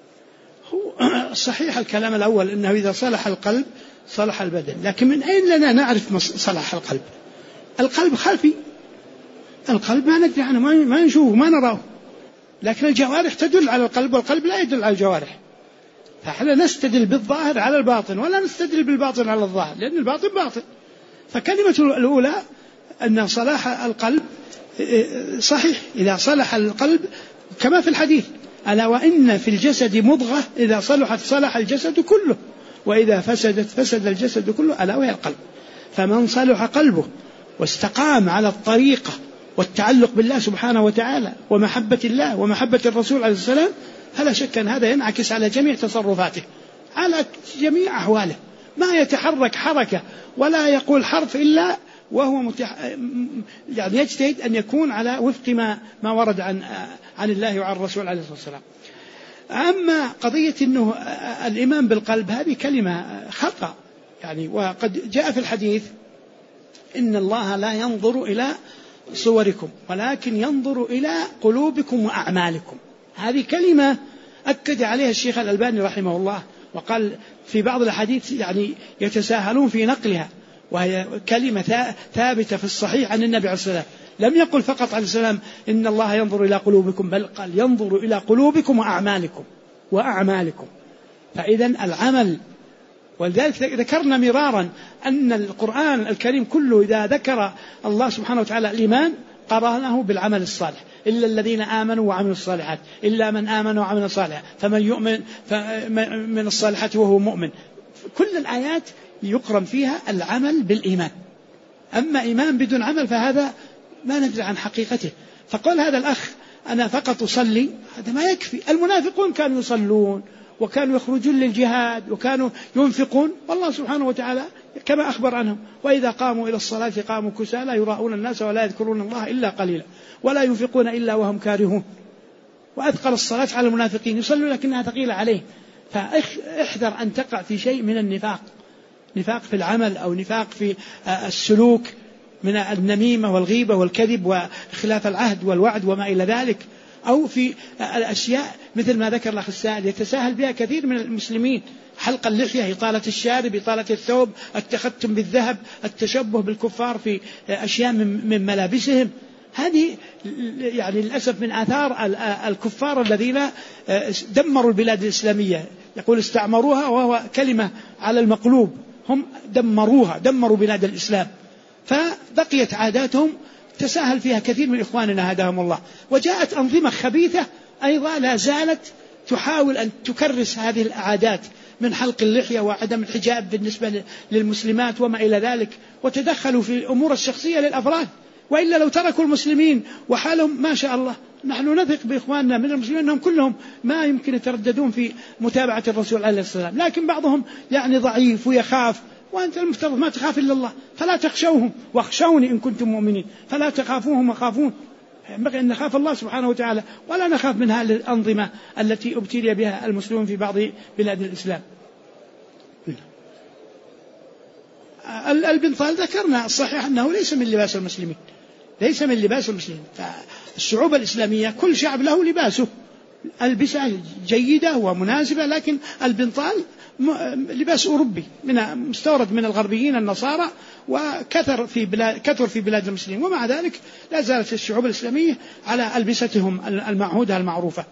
هو صحيح الكلام الأول أنه إذا صلح القلب صلح البدن، لكن من أين لنا نعرف صلح القلب؟ القلب خلفي، القلب ما ندري عنه، ما نشوفه ما نراه، لكن الجوارح تدل على القلب والقلب لا يدل على الجوارح. فإحنا نستدل بالظاهر على الباطن ولا نستدل بالباطن على الظاهر، لأن الباطن باطن. فكلمة الأولى أن صلاح القلب صحيح، إذا صلح القلب كما في الحديث ألا وإن في الجسد مضغة إذا صلحت صلح الجسد كله، وإذا فسدت فسد الجسد كله ألا وهي القلب. فمن صلح قلبه واستقام على الطريقة والتعلق بالله سبحانه وتعالى ومحبة الله ومحبة الرسول عليه السلام، فلا شك أن هذا ينعكس على جميع تصرفاته، على جميع أحواله، ما يتحرك حركة ولا يقول حرف إلا وهو يعني يجتهد أن يكون على وفق ما ورد عن الله وعن الرسول عليه الصلاة والسلام. أما قضية أنه الإيمان بالقلب هذه كلمة خطأ، يعني وقد جاء في الحديث إن الله لا ينظر إلى صوركم ولكن ينظر إلى قلوبكم وأعمالكم. هذه كلمة أكد عليها الشيخ الألباني رحمه الله، وقال في بعض الحديث يعني يتساهلون في نقلها، وهي كلمة ثابتة في الصحيح عن النبي عليه الصلاة والسلام. لم يقل فقط عليه السلام إن الله ينظر إلى قلوبكم، بل قال ينظر إلى قلوبكم وأعمالكم. فإذا العمل، ولذلك ذكرنا مرارا أن القرآن الكريم كله إذا ذكر الله سبحانه وتعالى الإيمان قرانه بالعمل الصالح، إلا الذين آمنوا وعملوا الصالحات، إلا من آمن وعمل الصالحات، فمن يؤمن من الصالحات وهو مؤمن. كل الآيات يقرن فيها العمل بالإيمان. أما إيمان بدون عمل فهذا ما ندري عن حقيقته. فقال هذا الأخ أنا فقط أصلي، هذا ما يكفي. المنافقون كانوا يصلون وكانوا يخرجون للجهاد وكانوا ينفقون، والله سبحانه وتعالى كما أخبر عنهم: وإذا قاموا إلى الصلاة قاموا كسالى يراءون الناس ولا يذكرون الله إلا قليلا ولا ينفقون إلا وهم كارهون. وأثقل الصلاة على المنافقين، يصلوا لكنها ثقيلة عليه. فاحذر أن تقع في شيء من النفاق، نفاق في العمل أو نفاق في السلوك من النميمة والغيبة والكذب وخلاف العهد والوعد وما إلى ذلك، أو في الأشياء مثل ما ذكر الأخ السائل يتساهل بها كثير من المسلمين: حلق اللحية، إطالة الشارب، إطالة الثوب، التختم بالذهب، التشبه بالكفار في أشياء من ملابسهم. هذه يعني للأسف من آثار الكفار الذين دمروا البلاد الإسلامية. يقول استعمروها وهو كلمة على المقلوب، هم دمروها، دمروا بلاد الإسلام. فبقيت عاداتهم تساهل فيها كثير من إخواننا هداهم الله. وجاءت أنظمة خبيثة أيضا لا زالت تحاول أن تكرس هذه العادات من حلق اللحية وعدم الحجاب بالنسبة للمسلمات وما إلى ذلك، وتدخلوا في الأمور الشخصية للأفراد. وإلا لو تركوا المسلمين وحالهم ما شاء الله، نحن نثق بإخواننا من المسلمين أنهم كلهم ما يمكن يترددون في متابعة الرسول عليه الصلاة والسلام، لكن بعضهم يعني ضعيف ويخاف، وأنت المفترض ما تخاف إلا الله، فلا تخشوهم واخشوني إن كنتم مؤمنين، فلا تخافوهم وخافون. ينبغي أن نخاف الله سبحانه وتعالى ولا نخاف من هذه الأنظمة التي ابتلي بها المسلمون في بعض بلاد الإسلام. البنطال ذكرنا الصحيح أنه ليس من لباس المسلمين، ليس من لباس المسلمين. فالشعوب الإسلامية كل شعب له لباسه، ألبسة جيدة ومناسبة، لكن البنطال لباس أوروبي مستورد من الغربيين النصارى، وكثر في بلاد المسلمين، ومع ذلك لا زالت الشعوب الإسلامية على ألبستهم المعهودة المعروفة.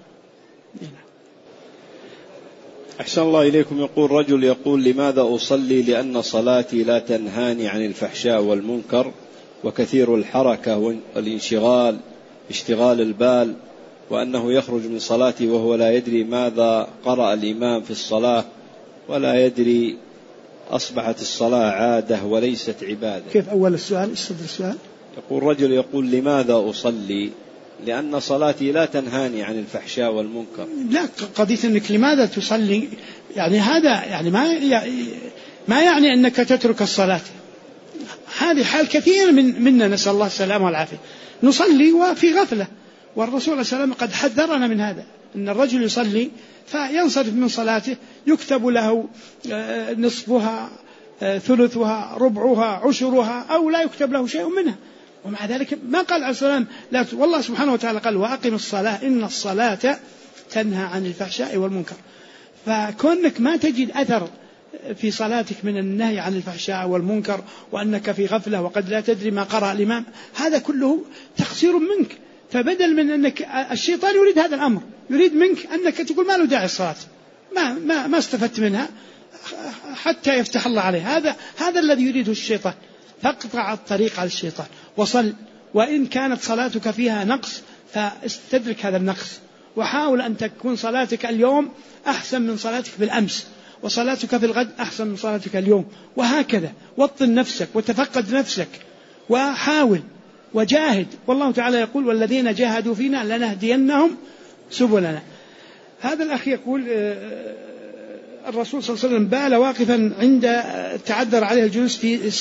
أحسن الله إليكم. يقول رجل يقول: لماذا أصلي؟ لأن صلاتي لا تنهاني عن الفحشاء والمنكر، وكثير الحركة والانشغال اشتغال البال، وأنه يخرج من صلاتي وهو لا يدري ماذا قرأ الإمام في الصلاة، ولا يدري أصبحت الصلاة عادة وليست عبادة. كيف أول السؤال؟ استدر السؤال. يقول رجل يقول: لماذا أصلي؟ لأن صلاتي لا تنهاني عن الفحشاء والمنكر. لا، قضية أنك لماذا تصلي يعني هذا يعني ما يعني أنك تترك الصلاة. هذه حال كثير منا، نسأل الله السلامة والعافية، نصلي وفي غفلة، والرسول صلى الله عليه وسلم قد حذرنا من هذا، أن الرجل يصلي فينصرف من صلاته يكتب له نصفها، ثلثها، ربعها، عشرها، أو لا يكتب له شيء منها. ومع ذلك ما قال عليه السلام لا، والله سبحانه وتعالى قال: وأقم الصلاة إن الصلاة تنهى عن الفحشاء والمنكر. فكونك ما تجد أثر في صلاتك من النهي عن الفحشاء والمنكر، وأنك في غفلة وقد لا تدري ما قرأ الإمام، هذا كله تقصير منك. فبدل من أنك الشيطان يريد هذا الأمر، يريد منك أنك تقول ما له داعي الصلاة، ما استفدت منها حتى يفتح الله عليه. هذا الذي يريده الشيطان. فاقطع الطريق على الشيطان وصل، وإن كانت صلاتك فيها نقص فاستدرك هذا النقص، وحاول أن تكون صلاتك اليوم أحسن من صلاتك بالأمس، وصلاتك في الغد أحسن من صلاتك اليوم، وهكذا. وطن نفسك وتفقد نفسك وحاول وجاهد. والله تعالى يقول: والذين جاهدوا فينا لنهدينهم سبلنا. هذا الأخ يقول: الرسول صلى الله عليه وسلم بال واقفا عند تعذر عليه الجلوس في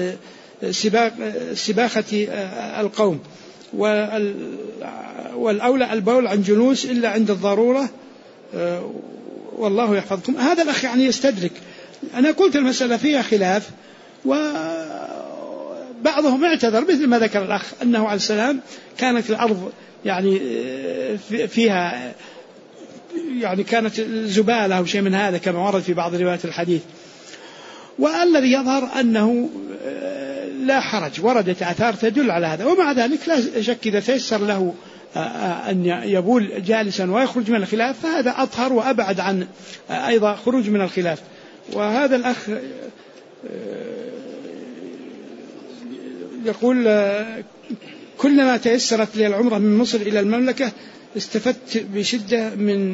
سباخة القوم، والأولى البول عن جلوس إلا عند الضرورة، والله يحفظكم. هذا الأخ يعني يستدرك. أنا قلت المسألة فيها خلاف، وبعضهم اعتذر مثل ما ذكر الأخ أنه عليه السلام كانت الأرض يعني فيها يعني كانت زبالة أو شيء من هذا كما ورد في بعض روايات الحديث. والذي يظهر أنه لا حرج، وردت آثار تدل على هذا، ومع ذلك لا شك إذا تيسر له أن يبول جالسا ويخرج من الخلاف فهذا أطهر وأبعد عن أيضا خروج من الخلاف. وهذا الأخ يقول: كلما تيسرت لي العمرة من مصر إلى المملكة استفدت بشدة من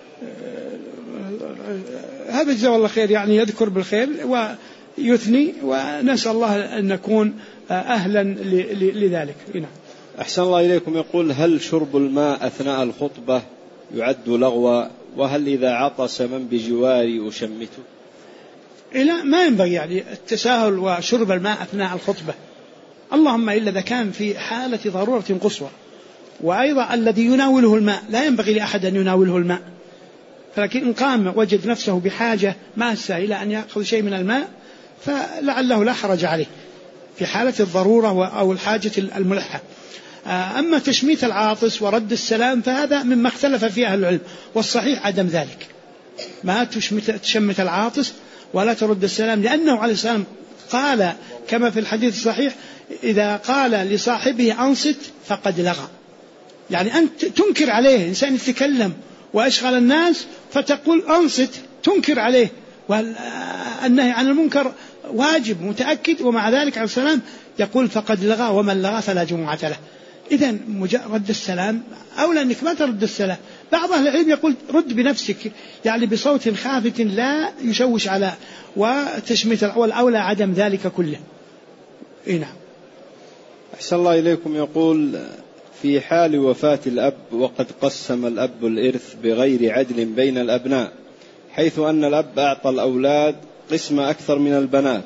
هذا جزاه الله خير، يعني يذكر بالخير ويثني، ونسأل الله أن نكون أهلا لذلك. أحسن الله إليكم. يقول: هل شرب الماء أثناء الخطبة يعد لغوا؟ وهل إذا عطس من بجواري أشمته؟ لا، ما ينبغي يعني التساهل وشرب الماء أثناء الخطبة، اللهم إلا إذا كان في حالة ضرورة قصوى. وأيضا الذي يناوله الماء لا ينبغي لأحد أن يناوله الماء، فلكن إن قام وجد نفسه بحاجة ماسة إلى أن يأخذ شيء من الماء فلعله لا حرج عليه في حالة الضرورة أو الحاجة الملحة. أما تشميت العاطس ورد السلام فهذا مما اختلف فيه أهل العلم، والصحيح عدم ذلك، ما تشمت العاطس ولا ترد السلام، لأنه عليه السلام قال كما في الحديث الصحيح: إذا قال لصاحبه أنصت فقد لغى. يعني أنت تنكر عليه، إنسان يتكلم وأشغل الناس فتقول أنصت، تنكر عليه، والنهي عن المنكر واجب متأكد، ومع ذلك عليه السلام يقول فقد لغى ومن لغى فلا جمعة له. إذن رد السلام أولى أنك ما ترد السلام. بعض أهل العلم يقول رد بنفسك، يعني بصوت خافت لا يشوش على وتشميت، والأولى عدم ذلك كله. نعم. أحسن الله إليكم. يقول: في حال وفاة الأب وقد قسم الأب الإرث بغير عدل بين الأبناء، حيث أن الأب أعطى الأولاد قسم أكثر من البنات،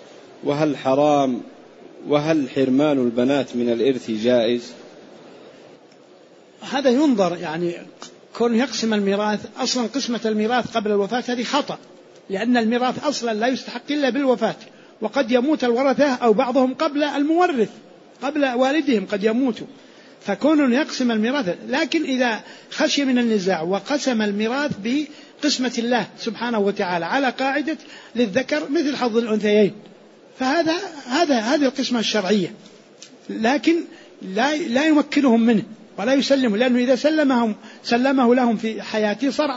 وهل حرمان البنات من الإرث جائز؟ هذا ينظر، يعني كون يقسم الميراث، أصلا قسمة الميراث قبل الوفاة هذه خطأ، لأن الميراث أصلا لا يستحق إلا بالوفاة، وقد يموت الورثة أو بعضهم قبل المورث، قبل والدهم قد يموتوا، فكون يقسم الميراث. لكن إذا خشي من النزاع وقسم الميراث بقسمة الله سبحانه وتعالى على قاعدة للذكر مثل حظ الأنثيين، هذه القسمة الشرعية، لكن لا يمكنهم منه ولا يسلمه، لأنه إذا سلمه لهم في حياته صار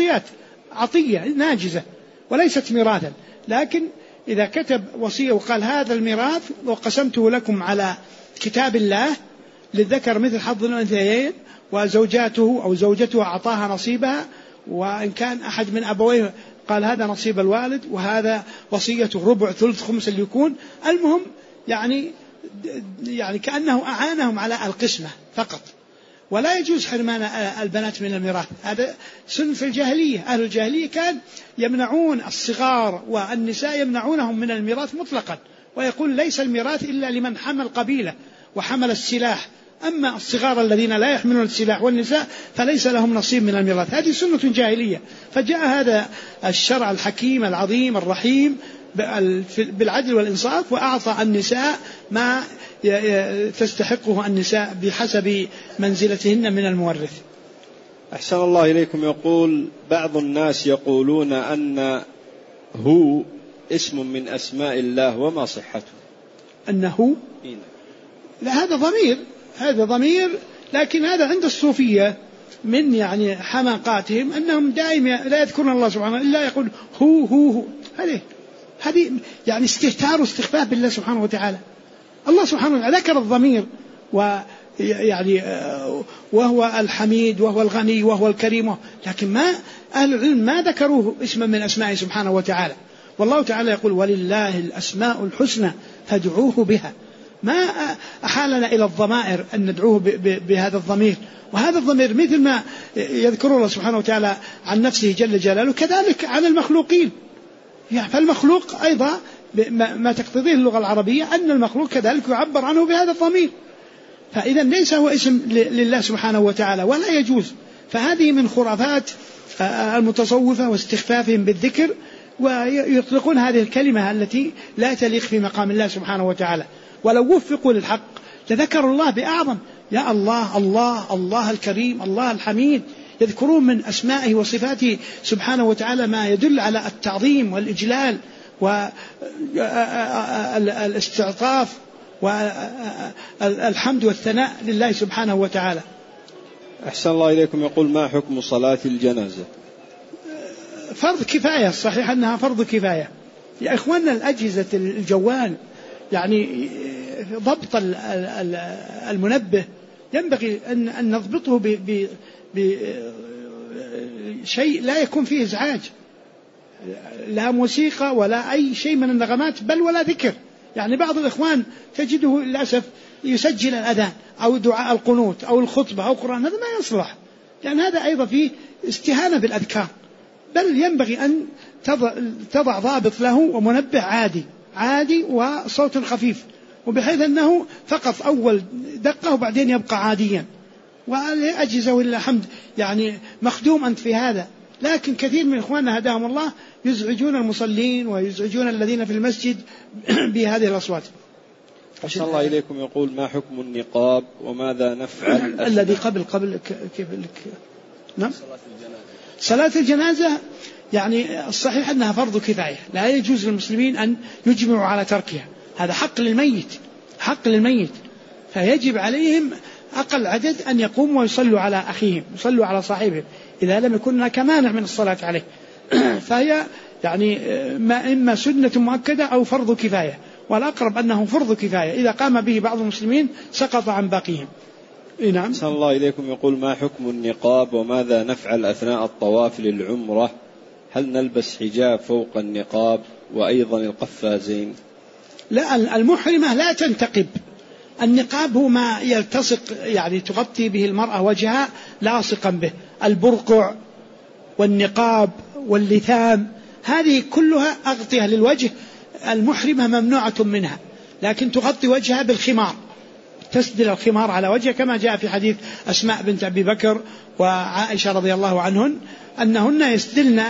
عطية ناجزة وليست ميراثا. لكن إذا كتب وصية وقال هذا الميراث وقسمته لكم على كتاب الله للذكر مثل حظ الأنثيين، وزوجاته أو زوجته أعطاها نصيبها، وإن كان أحد من أبويه قال هذا نصيب الوالد وهذا وصيته ربع ثلث خمس اللي يكون، المهم يعني كأنه أعانهم على القسمة فقط. ولا يجوز حرمان البنات من الميراث، هذا سن في الجاهلية. أهل الجاهلية كان يمنعون الصغار والنساء يمنعونهم من الميراث مطلقا، ويقول ليس الميراث إلا لمن حمل قبيلة وحمل السلاح، أما الصغار الذين لا يحملون السلاح والنساء فليس لهم نصيب من الميراث. هذه سنة جاهلية، فجاء هذا الشرع الحكيم العظيم الرحيم بالعدل والإنصاف، وأعطى النساء ما تستحقه النساء بحسب منزلتهن من المورث. أحسن الله إليكم. يقول: بعض الناس يقولون أن هو اسم من أسماء الله، وما صحته؟ أنه لا، هذا ضمير، لكن هذا عند الصوفية من يعني حماقاتهم أنهم دائما لا يذكرون الله سبحانه إلا يقول هو. هذه يعني استهتار واستخفاف بالله سبحانه وتعالى. الله سبحانه وتعالى ذكر الضمير، ويعني وهو الحميد وهو الغني وهو الكريم، لكن ما أهل العلم ما ذكروه اسما من أسمائه سبحانه وتعالى. والله تعالى يقول: ولله الأسماء الحسنى فادعوه بها. ما أحالنا إلى الضمائر أن ندعوه بهذا الضمير، وهذا الضمير مثل ما يذكر الله سبحانه وتعالى عن نفسه جل جلاله كذلك عن المخلوقين. يعني فالمخلوق أيضا ما تقتضيه اللغة العربية أن المخلوق كذلك يعبر عنه بهذا الضمير، فإذا ليس هو اسم لله سبحانه وتعالى ولا يجوز. فهذه من خرافات المتصوفة واستخفافهم بالذكر، ويطلقون هذه الكلمة التي لا تليق في مقام الله سبحانه وتعالى. ولو وفقوا للحق لذكروا الله بأعظم، يا الله الله الله الكريم الله الحميد، يذكرون من أسمائه وصفاته سبحانه وتعالى ما يدل على التعظيم والإجلال والاستعطاف والحمد والثناء لله سبحانه وتعالى. أحسن الله إليكم. يقول: ما حكم صلاة الجنازة؟ فرض كفاية، صحيح أنها فرض كفاية يا إخواننا. الأجهزة الجوال يعني ضبط المنبه ينبغي أن نضبطه بشيء لا يكون فيه إزعاج، لا موسيقى ولا أي شيء من النغمات بل ولا ذكر. يعني بعض الإخوان تجده للأسف يسجل الأذان أو دعاء القنوت أو الخطبة أو قرآن، هذا ما يصلح، لأن هذا أيضا فيه استهانة بالأذكار، بل ينبغي أن تضع ضابط له ومنبه عادي وصوت خفيف، وبحيث أنه فقط أول دقة وبعدين يبقى عاديا، وأجهزة ولله الحمد يعني مخدوم أنت في هذا. لكن كثير من إخواننا هداهم الله يزعجون المصلين ويزعجون الذين في المسجد بهذه الأصوات. أحسن الله إليكم. يقول: ما حكم النقاب وماذا نفعل؟ الذي قبل كيف نعم. صلاة الجنازة يعني الصحيح أنها فرض كفاية، لا يجوز للمسلمين أن يجمعوا على تركها، هذا حق للميت، فيجب عليهم أقل عدد أن يقوموا ويصلوا على أخيهم، يصلوا على صاحبهم إذا لم يكن هناك مانع من الصلاة عليه. فهي يعني إما سنة مؤكدة أو فرض كفاية، والأقرب أنه فرض كفاية، إذا قام به بعض المسلمين سقط عن باقيهم. نعم. أحسن الله إليكم. يقول: ما حكم النقاب وماذا نفعل أثناء الطواف للعمرة؟ هل نلبس حجاب فوق النقاب وأيضا القفازين؟ لا، المحرمة لا تنتقب. النقاب هو ما يلتصق يعني تغطي به المرأة وجهها لاصقا به، البرقع والنقاب واللثام هذه كلها أغطية للوجه، المحرمة ممنوعة منها، لكن تغطي وجهها بالخمار، تسدل الخمار على وجهها كما جاء في حديث أسماء بنت أبي بكر وعائشة رضي الله عنهن أنهن يسدلن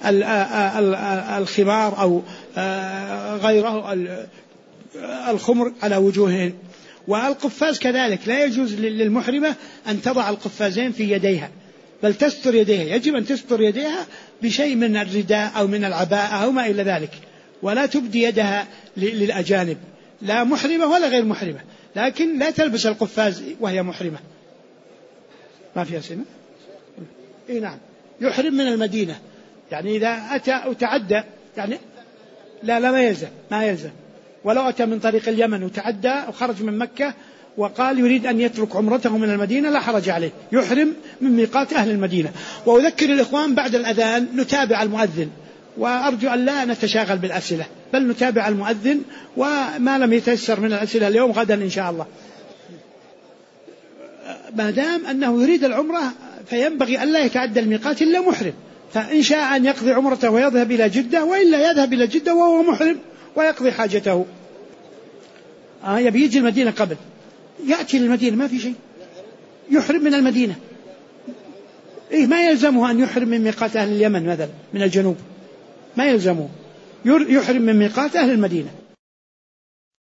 الخمار أو غيره الخمر على وجوههن. والقفاز كذلك لا يجوز للمحرمة أن تضع القفازين في يديها، بل تستر يديها، يجب أن تستر يديها بشيء من الرداء أو من العباءة أو ما إلى ذلك، ولا تبدي يدها للأجانب، لا محرمة ولا غير محرمة، لكن لا تلبس القفاز وهي محرمة. ما فيها سنة؟ إيه نعم. يحرم من المدينة، يعني إذا أتى وتعدى يعني لا ما يلزم، ولو أتى من طريق اليمن وتعدى وخرج من مكة وقال يريد أن يترك عمرته من المدينة لا حرج عليه، يحرم من ميقات أهل المدينة. وأذكر الإخوان بعد الأذان نتابع المؤذن، وأرجو أن لا نتشاغل بالأسئلة بل نتابع المؤذن، وما لم يتيسر من الأسئلة اليوم غدا إن شاء الله. ما دام أنه يريد العمرة فينبغي أن لا يتعدى الميقات إلا محرم، فإن شاء أن يقضي عمرته ويذهب إلى جدة، وإلا يذهب إلى جدة وهو محرم ويقضي حاجته. يبي يجي المدينة قبل، يأتي للمدينة ما في شيء، يحرم من المدينة. ما يلزمه أن يحرم من ميقات أهل اليمن مثلا من الجنوب، ما يلزمه، يحرم من ميقات أهل المدينة.